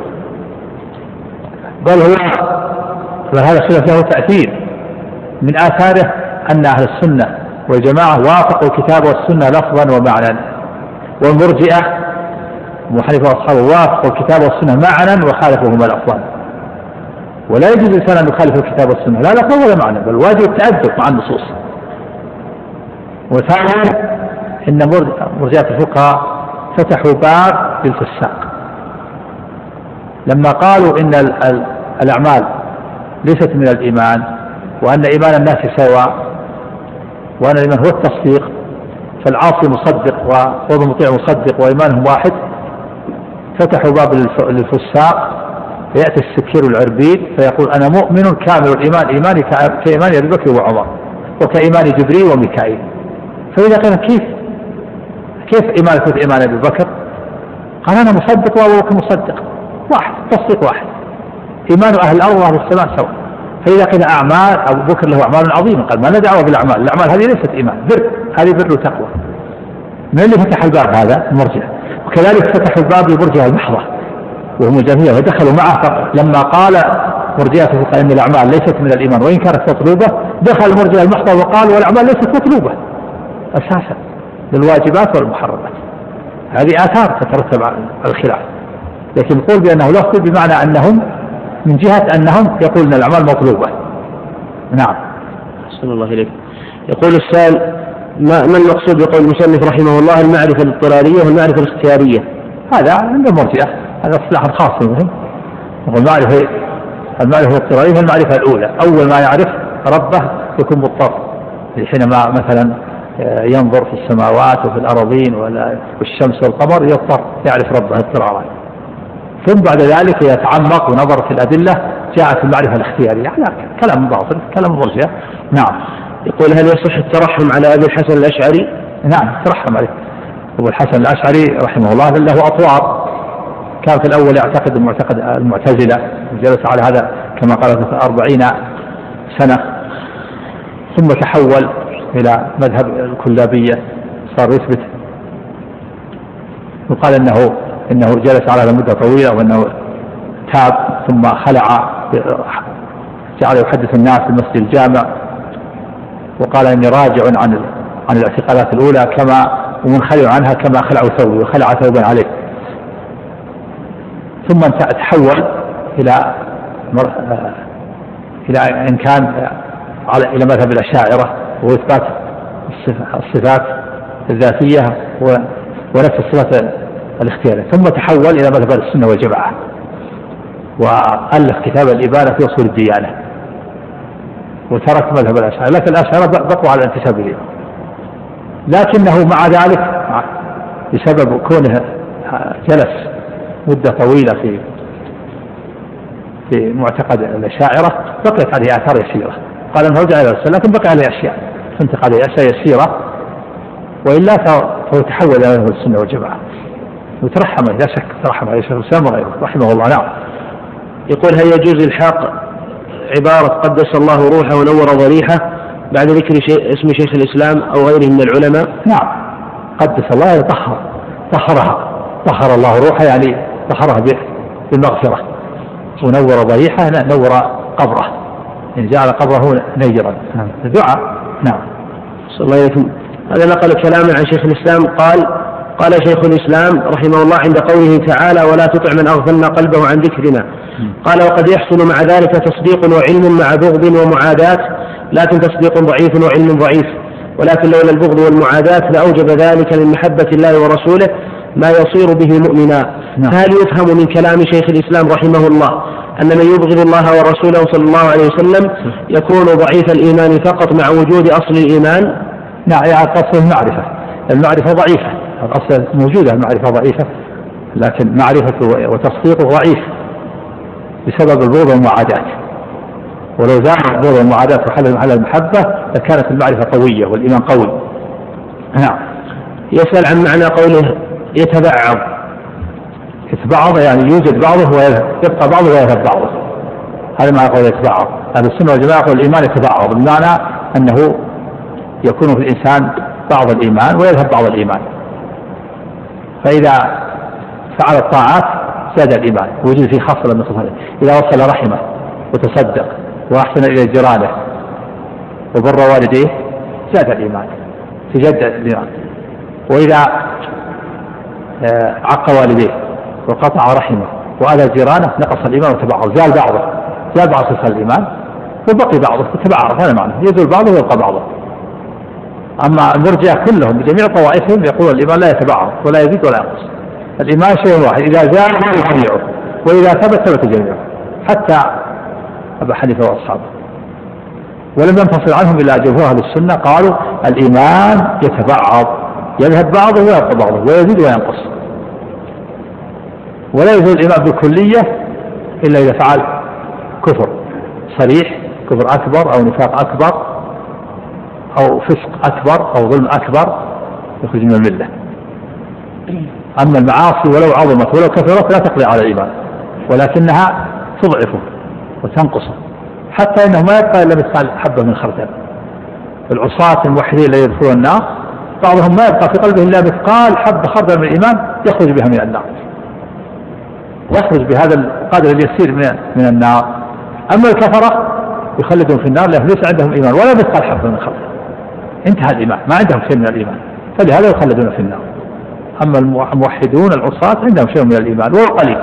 بل هو هذا الخلاف له تأثير. من آثاره أن أهل السنة والجماعة وافقوا الكتاب والسنة لفظا ومعنى، والمرجئة أبو حنيفة وأصحابه وافقوا الكتاب والسنة معنى وخالفوهما لفظا. ولا يجوز الإنسان أن يخالف الكتاب والسنة لا لفظا ولا معنى، بل واجب التأدب مع النصوص. وثانيا إن مرجئة الفقهاء فتحوا باب للفساق لما قالوا إن الأعمال ليست من الإيمان، وأن إيمان الناس سواء، وأن الإيمان هو التصديق، فالعاصي مصدق والمطيع مصدق وإيمانهم واحد. فتحوا باب للفساق، فيأتي السكير العربيد فيقول أنا مؤمن كامل الإيمان، إيماني كإيمان أبي بكر وعمر وكإيمان جبريل وميكائيل. فإذا قال كيف كيف إيمانك مثل إيمان أبي بكر؟ قال أنا مصدق وأبو بكر مصدق، واحد، تصديق واحد. إيمان أهل الأرض وأهل السماء سواء. فإذا قيل أعمال أبو بكر له أعمال عظيمة، قال ما لنا دعوة بالأعمال، الأعمال هذه ليست إيمان، بر، هذه بر وتقوى. من اللي فتح الباب؟ هذا المرجئة. وكذلك فتحوا الباب لمرجئة المحضة وهم الجهمية، ودخلوا معه لما قال مرجئة الفقهاء إن الأعمال ليست من الإيمان وإن كانت مطلوبة، دخل مرجئة المحضة وقال والأعمال ليست مطلوبة أساسا للواجبات والمحرمات. هذه آثار تترتب على الخلاف، لكن يقول بأنه لفظ بمعنى أنهم من جهة أنهم يقولون الأعمال مطلوبة. نعم. أحسن الله إليك. يقول السائل ما, ما المقصود بقول المصنف رحمه الله المعرفة الاضطرارية والمعرفة الاختيارية؟ هذا عند المرجئة، هذا اصطلاح خاص بهم. المعرفة المعرفة الاضطرارية هي المعرفة الأولى، أول ما يعرف ربه يكون مضطر، حينما مثلا ينظر في السماوات وفي الأراضين والشمس والقمر يضطر يعرف ربه اضطرارا، ثم بعد ذلك يتعمق ونظر في الأدلة جاءت المعرفة الاختيارية. هذا كلام باطل، كلام مرجئة. نعم. يقول هل يصح الترحم على أبي الحسن الأشعري؟ نعم ترحم عليه. أبو الحسن الأشعري رحمه الله له أطوار، كان في الأول يعتقد المعتقد المعتزلة وجلس على هذا كما قال أربعين سنة، ثم تحول إلى مذهب الكلابية، صار يثبت وقال إنه إنه جلس على هذا مدة طويلة وأنه تاب ثم خلع، جعل يحدث الناس في المسجد الجامع وقال إني راجع عن عن الاعتقادات الأولى كما ومنخلع عنها كما خلع ثوبه وخلع ثوبا عليه. ثم تحول إلى إلى إن كان على إلى مذهب الأشاعرة وإثبات الصفات الذاتية ونفس الصفات الاختيارية، ثم تحول إلى مذهب السنة والجماعة وألف كتاب الإبانة في أصول الديانة وترك مذهب الأشاعرة، لكن الأشاعرة بقوا على الانتساب إليه، لكنه مع ذلك بسبب كونه جلس مدة طويلة في في معتقد الأشاعرة بقيت عليه آثار يسيرة. قال أنه رجع إلى السنة لكن بقي عليه أشياء تنتقل عليه أشياء يسيرة، وإلا فهو تحول إلى مذهب السنة والجماعة وترحم لا شك ترحم عليه شيخ الإسلام وغيره رحمه الله. نعم. يقول هل يجوز الحاق عبارة قدس الله روحه ونور ضريحه بعد ذكر شيء اسم شيخ الإسلام أو غيره من العلماء؟ نعم، قدس الله يطهر طهرها طهر الله روحه يعني طهرها بالمغفرة، ونور ضريحه نور قبره إن جعل قبره نيرا الدعاء. نعم. صلى الله عليه وسلم. هذا نقل كلاما عن شيخ الإسلام قال قال شيخ الإسلام رحمه الله عند قوله تعالى ولا تطع من أغفلنا قلبه عن ذكرنا، قال وقد يحصل مع ذلك تصديق وعلم مع بغض ومعاداة، لكن تصديق ضعيف وعلم ضعيف، ولكن لولا البغض والمعاداة لأوجب ذلك من محبة الله ورسوله ما يصير به مؤمنا. هل يفهم من كلام شيخ الإسلام رحمه الله أن من يبغض الله ورسوله صلى الله عليه وسلم يكون ضعيف الإيمان فقط مع وجود أصل الإيمان؟ نعم، يعني أصل المعرفة المعرفة ضعيفة، الأصل موجودة المعرفة ضعيفة، لكن معرفة وتصديقه ضعيف بسبب البغض والمعاداة، ولو زال البغض والمعاداة وحل محل المحبة لكانت المعرفة قوية والإيمان قوي. نعم. يسأل عن معنى قوله يتبعض. يتبعض يعني يوجد بعضه ويبقى بعضه ويذهب بعضه، هذا معنى قوله يتبعض. أهل السنة والجماعة يقول الإيمان يتبعض بمعنى أنه يكون في الإنسان بعض الإيمان ويذهب بعض الإيمان، فإذا فعل الطاعات زاد الإيمان ووجد فيه خاصة من خصائصه، إذا وصل رحمه وتصدق وأحسن إلى جيرانه وبر والديه زاد الإيمان تجدد الإيمان، وإذا عق والديه وقطع رحمه وأذى جيرانه نقص الإيمان وتبعض، زال بعضه زال بعض خصال الإيمان وبقي بعضه تبعض، هذا معنى يزول بعضه ويبقى بعضه. أما المرجئة كلهم بجميع طوائفهم يقول الإيمان لا يتبعض ولا يزيد ولا ينقص، الإيمان شيء واحد إذا زال جميعه وإذا ثبت ثبت جميعه، حتى أبا حنيفة وأصحابه. ولم ينفصل عنهم إلا جمهور أهل السنة قالوا الإيمان يتبعض يذهب بعضه ويبقى بعضه ويزيد وينقص، ولا يزول الإيمان بالكلية إلا إذا فعل كفر صريح كفر أكبر أو نفاق أكبر أو فسق أكبر أو ظلم أكبر يخرج من الملة. أما المعاصي ولو عظمت ولو كثرت لا تقضي على الإيمان، ولكنها تضعفه وتنقصه حتى إنه ما يبقى إلا مثقال حبة من خردل. العصاة الموحدين الذين يدخلون النار بعضهم ما يبقى في قلبه إلا مثقال حبة خردل من الإيمان يخرج بها من النار، يخرج بهذا القدر اليسير من النار. أما الكفرة يخلدون في النار لأنه ليس عندهم إيمان ولا مثقال حبة من خردل، انتهى الإيمان ما عندهم شيء من الإيمان فلهذا يخلدون في النار. أما الموحدون العصاة عندهم شيء من الإيمان وهو قليل،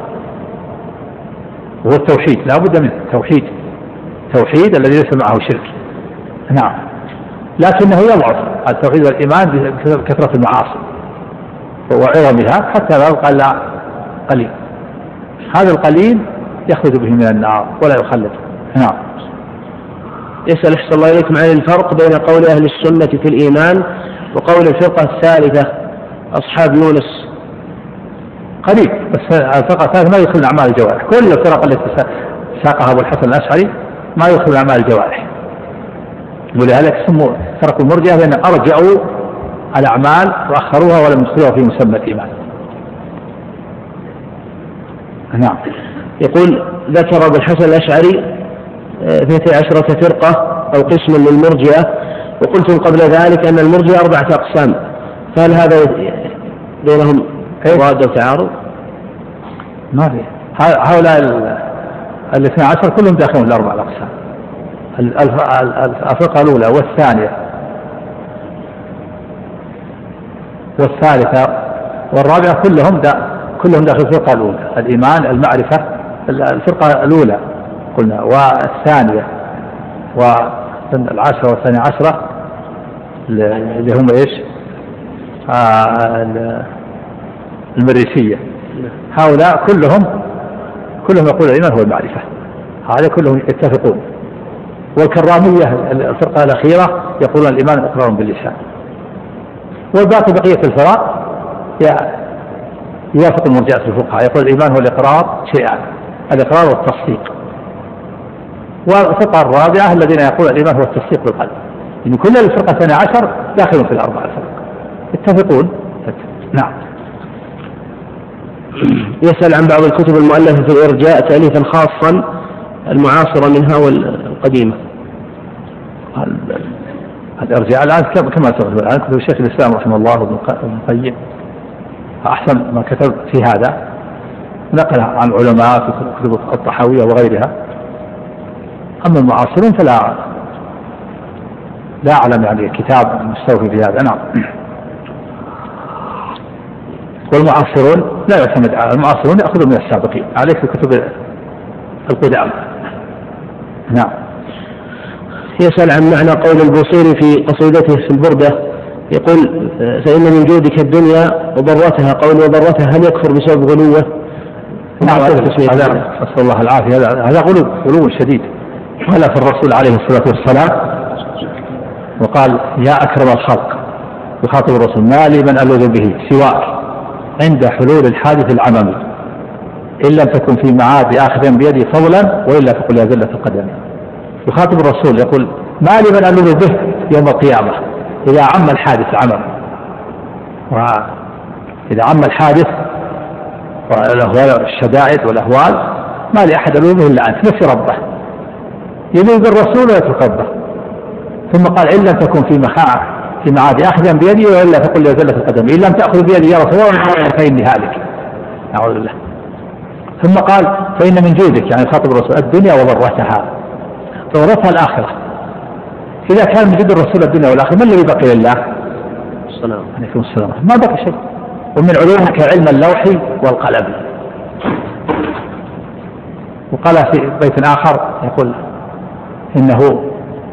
وهو التوحيد لا بد منه، توحيد توحيد الذي ليس معه شرك. نعم، لكنه يضعف التوحيد والإيمان بكثرة المعاصي وعظمها حتى لا يبقى إلا قليل، هذا القليل يخرج به من النار ولا يخلد. نعم. يسأل أحسن الله إليكم عن الفرق بين قول أهل السنة في الإيمان وقول الفرقة الثالثة أصحاب يونس. قريب، بس الفرقة الثالثة ما يدخل أعمال الجوارح، كل الفرق التي ساقها أبو الحسن الأشعري ما يدخل أعمال الجوارح، ولذلك سموا فرق المرجئة بأن أرجعوا الأعمال وأخروها ولم يدخلوها في مسمى الإيمان. نعم. يقول ذكر أبو الحسن الأشعري اثنتي عشرة فرقة أو قسم للمرجئة، وقلتم قبل ذلك أن المرجئة أربعة أقسام، فهل هذا بينهم تضاد وتعارض؟ ما في، هؤلاء الاثنى عشر كلهم داخلون الأربع الأقسام، الفرقة الأولى والثانية والثالثة والرابعة كلهم دا كلهم داخل الفرقة الأولى. الإيمان المعرفة الفرقة الأولى قلنا، والثانية والعشرة والثانية عشرة اللي هم إيش آه المريسية، هؤلاء كلهم كلهم يقول الإيمان هو المعرفة، هذا كلهم يتفقون. والكرامية الفرقة الأخيرة يقولون الإيمان إقرار باللسان. والباقي بقية الفرق يوافق المرجئة الفقهاء، يقول الإيمان هو الإقرار شيئان، الإقرار والتصديق. والفرقة الرابعة الذين يقول الإيمان هو التصديق بالقلب، يعني كل الفرقة اثنتا عشر داخل في الأربعة الفرق يتفقون. نعم. يسأل عن بعض الكتب المؤلفة في الإرجاء تأليفا خاصا المعاصرة منها والقديمة. الإرجاء الآن كما سبق الآن كتب الشيخ الإسلام رحمه الله وابن القيم أحسن ما كتب في هذا، نقل عن علماء في كتب الطحاوية وغيرها. أما المعاصرون فلا لا أعلم يعني كتاب مستوفي في هذا. نعم. والمعاصرون لا يعتمد على المعاصرون، يأخذون من السابقين، عليك في كتب القدام. نعم. يسأل عن معنى قول البوصيري في قصيدته في البردة، يقول فإن من جودك الدنيا وضرتها، قول وضرتها هل يكفر بسبب غلوه؟ نعم. هذا نسأل الله العافية، هذا غلو غلو شديد. قال في الرسول عليه الصلاة والسلام وقال يا أكرم الخلق، يخاطب الرسول ما لي من ألوذ به سواك عند حلول الحادث العممي، إن لم تكن في معاد آخذا بيدي فضلا وإلا فقل يا ذلة القدم. يخاطب الرسول يقول ما لي من ألوذ به يوم القيامة إذا عم الحادث العمم، وإذا عم الحادث والشدائد والأهوال ما لي أحد ألوذ به إلا أنت، نفي ربه يلوذ بالرسول ويترك ربه. ثم قال إن لم تكن في مخاعة في معاد أخذا بيدي وإلا فقل يا ذلة القدم، إن لم تأخذ بيدي يا رسول الله فإني هالك، أعوذ بالله. ثم قال فإن من جودك، يعني خاطب الرسول، الدنيا وضرتها، ضرتها الآخرة. إذا كان من جود الرسول الدنيا والآخرة ما الذي بقي لله؟ السلام عليكم السلام. ما بقي شيء. ومن علومك علم اللوح والقلم. وقال في بيت آخر يقول إنه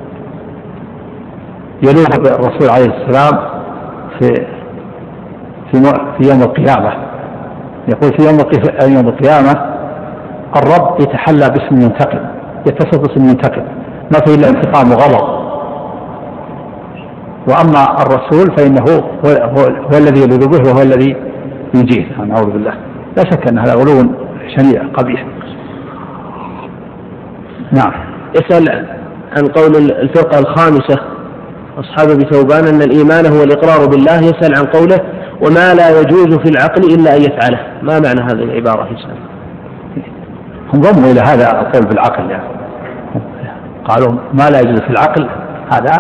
يلوح الرسول عليه السلام في في في يوم القيامة، يقول في يوم يوم القيامة الرب يتحلى باسم ينتقم، يتصف باسم ينتقم، ما فيه إلا انتقام وغضب. وأما الرسول فإنه هو, هو, هو الذي يلوذ به وهو الذي يجيه. نعوذ بالله. لا شك أن هذا غلو شنيع قبيح. نعم. يسأل عن قول الفرقة الخامسة أصحاب أبي ثوبان أن الإيمان هو الإقرار بالله، يسأل عن قوله وما لا يجوز في العقل إلا أن يفعله، ما معنى هذه العبارة في السنة؟ هم ضموا إلى هذا القول بالعقل، يعني قالوا ما لا يجوز في العقل، هذا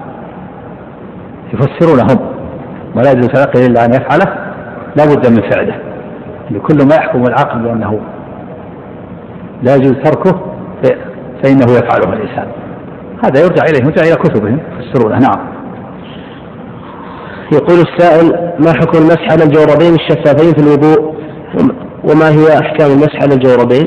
يفسرونهم ما لا يجوز في العقل إلا أن يفعله لا بد من فعله، لكل ما يحكم العقل بأنه لا يجوز تركه فإنه يفعله الإنسان. هذا يرجع إليه، يرجع إلى كتبهم يفسرونه. نعم. يقول السائل ما حكم المسح على الجوربين الشفافين في الوضوء، وما هي أحكام المسح على الجوربين؟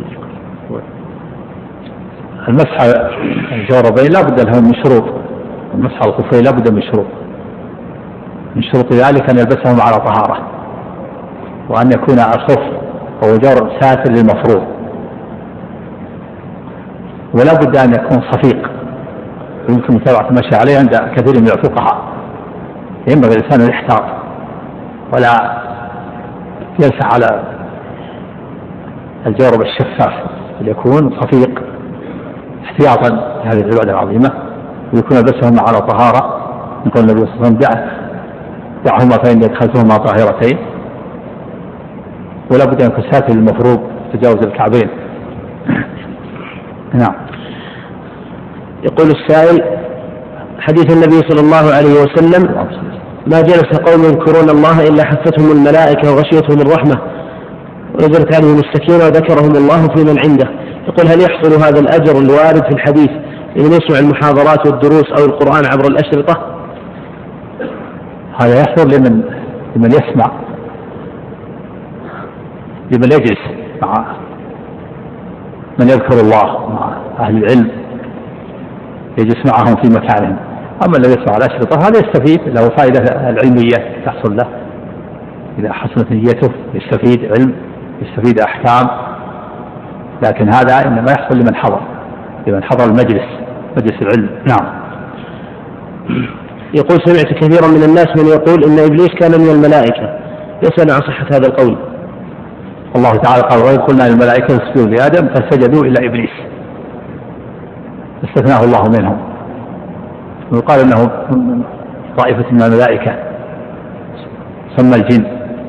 المسح على الجوربين لا بد له من شروط، المسح على الخفين لا بد من شروط، من شروط ذلك أن يلبسهما على طهارة، وأن يكون الخف أو جورب ساتر للمفروض، ولا بد أن يكون صفيق يمكن متابعة المشي عليه عند كثير من الفقهاء. ينبغي الإنسان أن يحتاط ولا يلسع على الجورب الشفاف، ليكون صفيق احتياطا لهذه العبادة العظيمة، ويكون لبسهما على طهارة. يقول النبي صلى الله عليه وسلم دعه دعهما فإن أدخلتهما طاهرتين، ولا بد أن يكون ساتر المفروض تجاوز الكعبين. نعم. يقول السائل حديث النبي صلى الله عليه وسلم ما جلس قوم يذكرون الله إلا حفتهم الملائكة وغشيتهم الرحمة ونزلت عليهم السكينة وذكرهم الله في من عنده. يقول هل يحصل هذا الأجر الوارد في الحديث لمن يسمع المحاضرات والدروس أو القرآن عبر الأشرطة؟ هذا يحصل لمن لمن يسمع، لمن يجلس مع من يذكر الله مع أهل العلم يجلس معهم في مكانهم. أما الذي يسمع الأشرطة هذا يستفيد، له فائدة العلمية تحصل له إذا حسنت نيته، يستفيد علم، يستفيد أحكام، لكن هذا إنما يحصل لمن حضر، لمن حضر المجلس، مجلس العلم. نعم. يقول سمعت كثيرا من الناس من يقول إن إبليس كان من الملائكة، يسأل عن صحة هذا القول. الله تعالى قال: وإذ قلنا للملائكة اسجدوا لآدم فسجدوا إلا إبليس استثناه الله منهم، وقال إنه طائفة من الملائكة سمى الجن.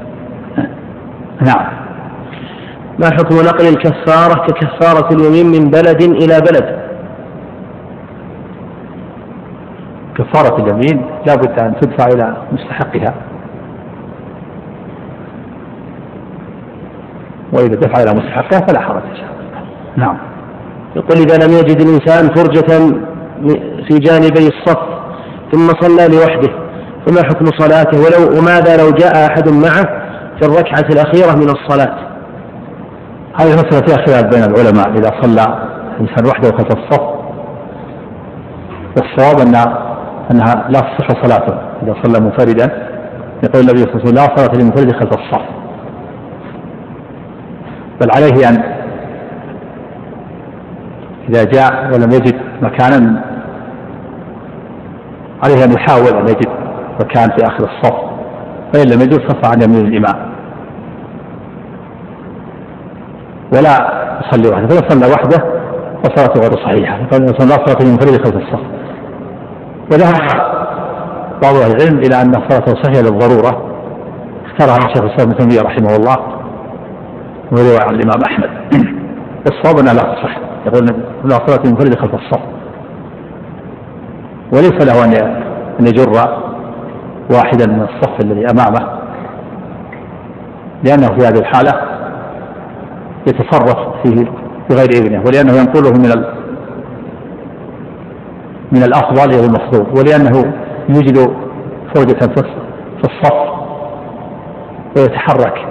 نعم. ما حكم نقل الكفارة ككفارة اليمين من بلد إلى بلد؟ كفارة اليمين لا بد أن تدفع إلى مستحقها، وإذا دفع إلى مستحقها فلا حرج. نعم. يقول: إذا لم يجد الإنسان فرجة في جانبي الصف ثم صلى لوحده فما حكم صلاته؟ ولو وماذا لو جاء أحد معه في الركعة الأخيرة من الصلاة؟ هذه مسألة فيها خلاف بين العلماء. إذا صلى الإنسان وحده خلف الصف والصواب أنها, أنها لا تصح صلاته. إذا صلى منفردا يقول النبي صلى الله عليه وسلم: لا صلاة للمنفرد خلف الصف، بل عليه أن إذا جاء ولم يجد مكانا عليه أن يحاول أن يجد مكان في آخر الصف، فإن لم يجد صف عن يمين الإمام ولا يصلي وحده. فإن صلى وحده فصلاته غير صحيحة، فإن صلى لا صلاة للمنفرد خلف الصف. وذهب بعض أهل العلم إلى أن صلاته صحيحة للضرورة، اختارها الشيخ الإسلام ابن تيمية رحمه الله ورواية عن الإمام أحمد. الصواب أنها لا تصح، يقول لا صلاة للمنفرد خلف الصف، وليس له أن يجر واحدا من الصف الذي أمامه، لأنه في هذه الحالة يتصرف فيه بغير إذنه، ولأنه ينقله من من الأفضل إلى المفضول، ولأنه يوجد فرجة في الصف ويتحرك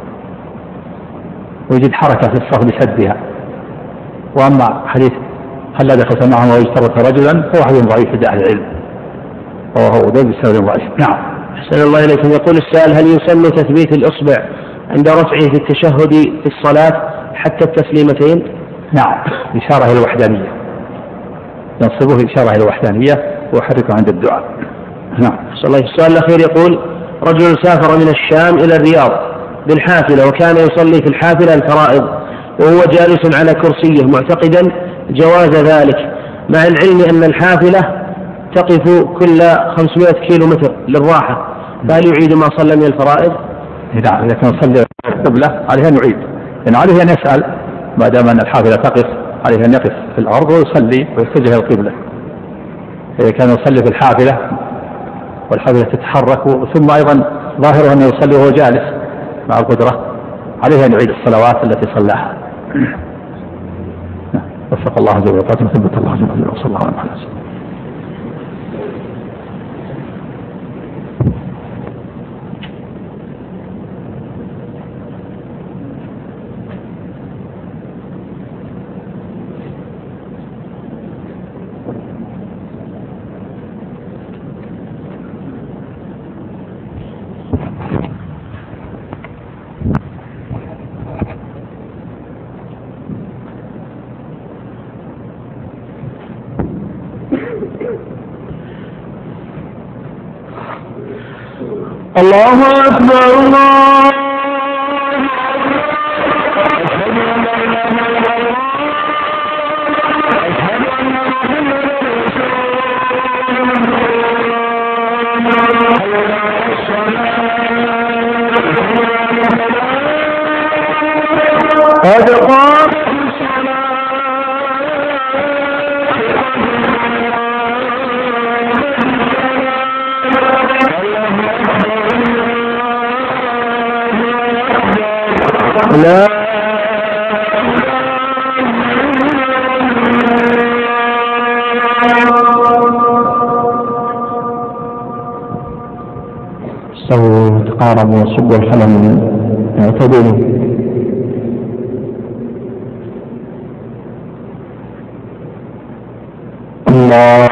ويجد حركة في الصف لسدها. وأما حديث هل لا دخلت معهم ويشترط رجلا فهو حديث ضعيف عند أهل العلم، وهو ذو بسبب ضعيف. نعم. أحسن الله إليكم. يقول السائل: هل يسن تثبيت الإصبع عند رفعه في التشهد في الصلاة حتى التسليمتين؟ نعم، إشارة إلى الوحدانية، ينصبه إشارة إلى الوحدانية ويحركه عند الدعاء. نعم. أحسن الله. السؤال الأخير يقول: رجل سافر من الشام إلى الرياض بالحافلة وكان يصلي في الحافلة الفرائض وهو جالس على كرسيه معتقدا جواز ذلك، مع العلم أن الحافلة تقف كل خمسمائة كيلو متر للراحة، فهل يعيد ما صلى من الفرائض؟ نعم، إذا كان يصلي القبلة عليه أن يعيد، لأن عليه أن يسأل ما دام أن الحافلة تقف، عليه أن يقف في الأرض ويصلي ويتجه القبلة. إذا كان يصلي في الحافلة والحافلة تتحرك ثم أيضا ظاهره أنه يصلي وهو جالس مع القدرة، عليه أن يعيد الصلوات التي صلاها. وفق الله جل وعلا وثبت الله جل وعلا وصلى الله عليه وسلم. الله أكبر الله قد قامت لا استووا يحاربوا ويسبوا الحلم يعتدوا. الله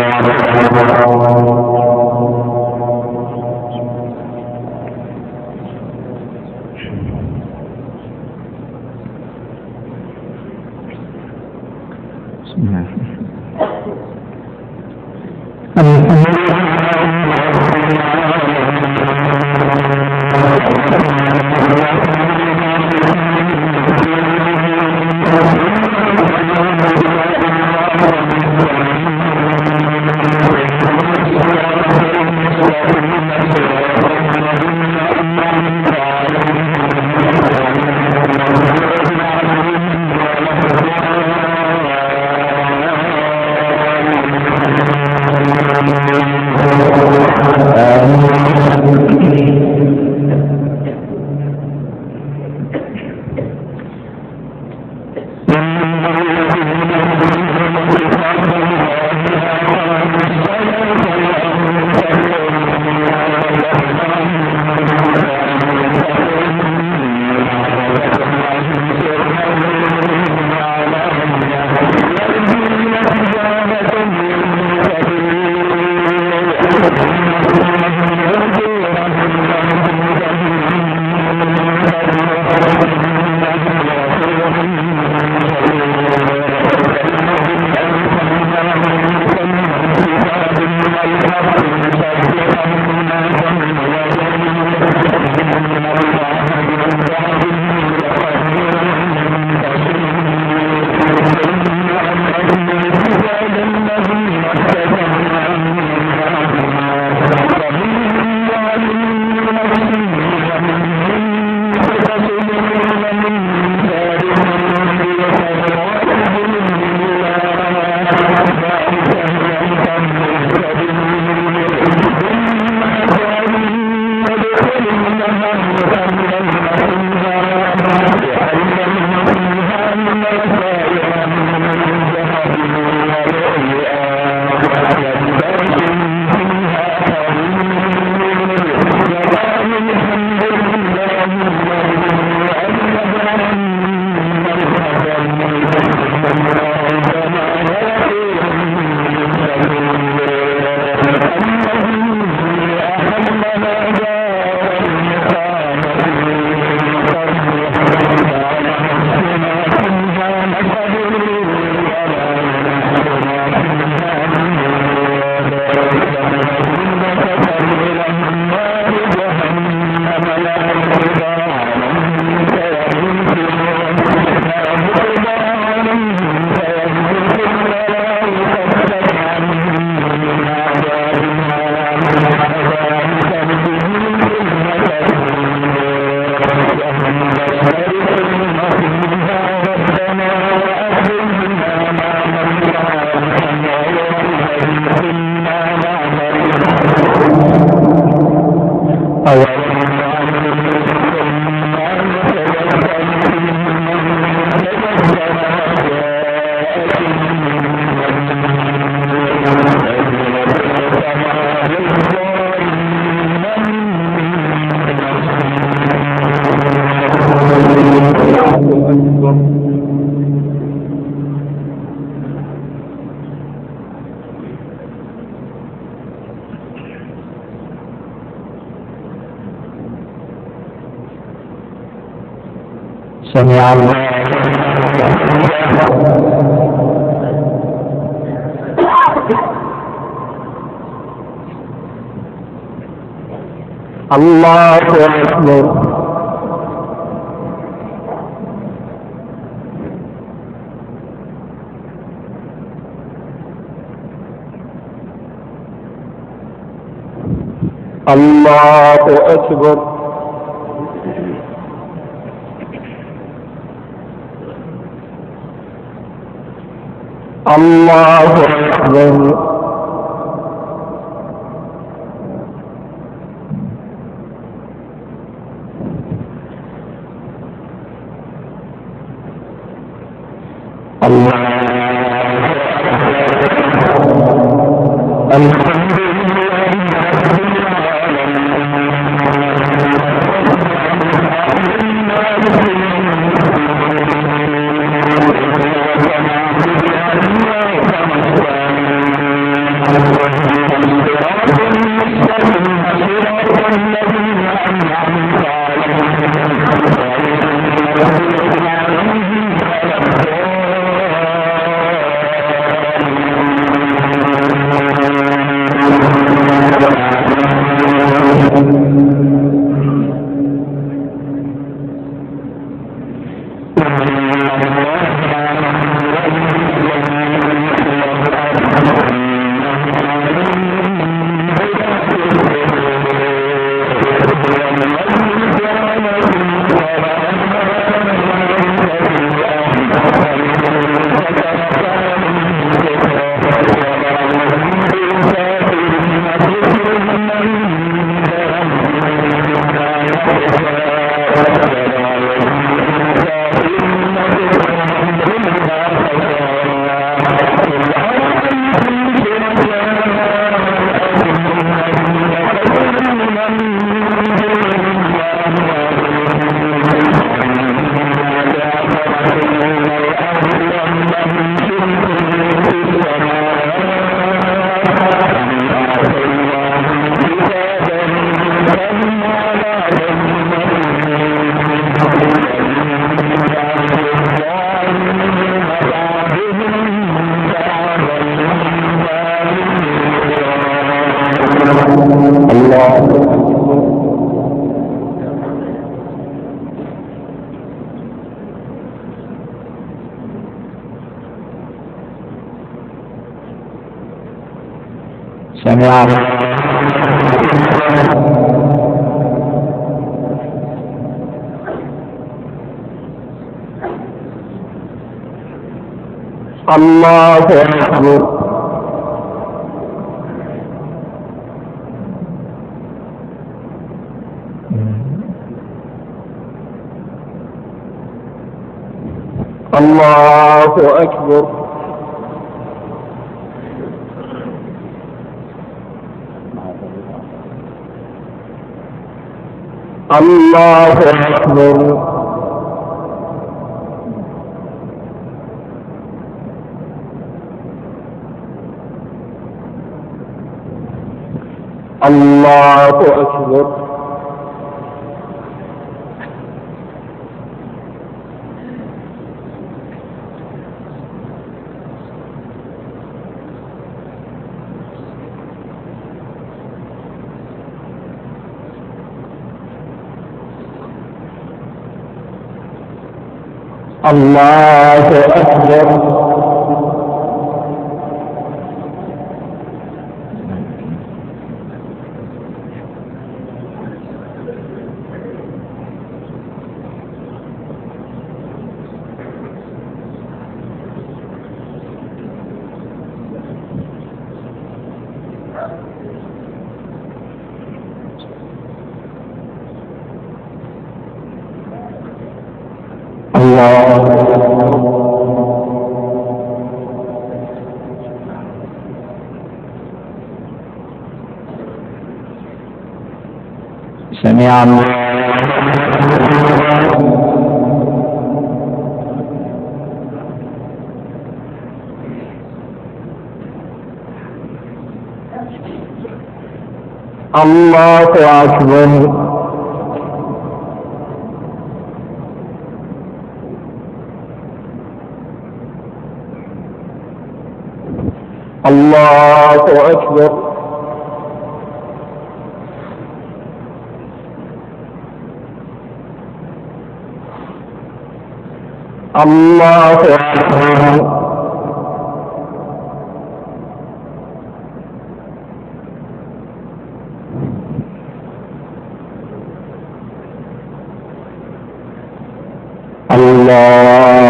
سمع الله الله أكبر. الله أكبر. الله أكبر. الله الحمد لله رب العالمين سمع الله أكبر. الله أكبر. الله أكبر. الله أكبر. الله أكبر. سمع الله أكبر. الله أكبر. الله أكبر. الله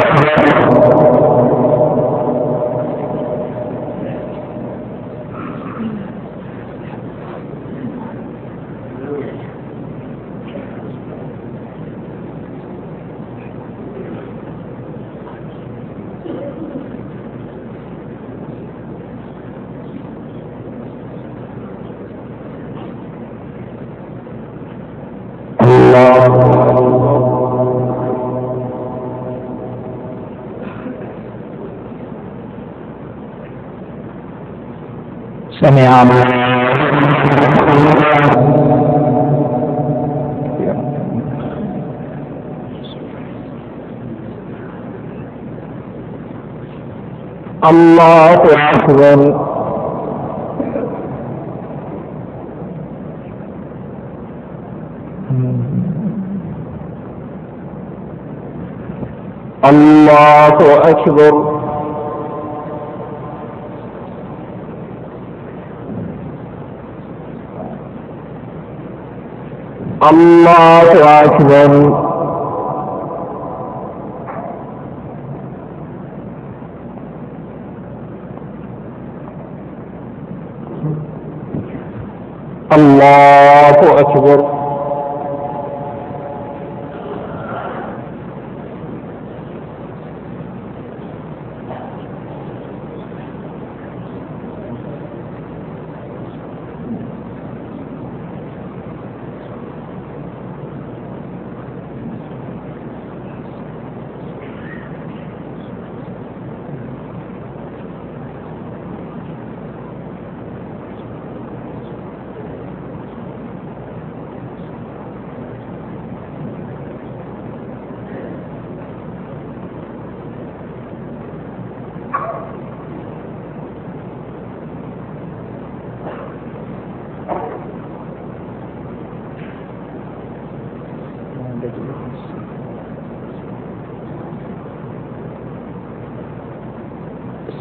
سمع الله أكبر. الله أكبر. الله أكبر. الله أكبر.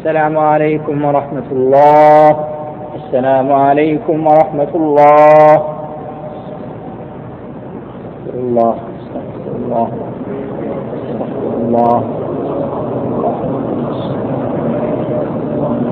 السلام عليكم ورحمة الله. السلام عليكم ورحمة الله. استغفر الله استغفر الله استغفر الله.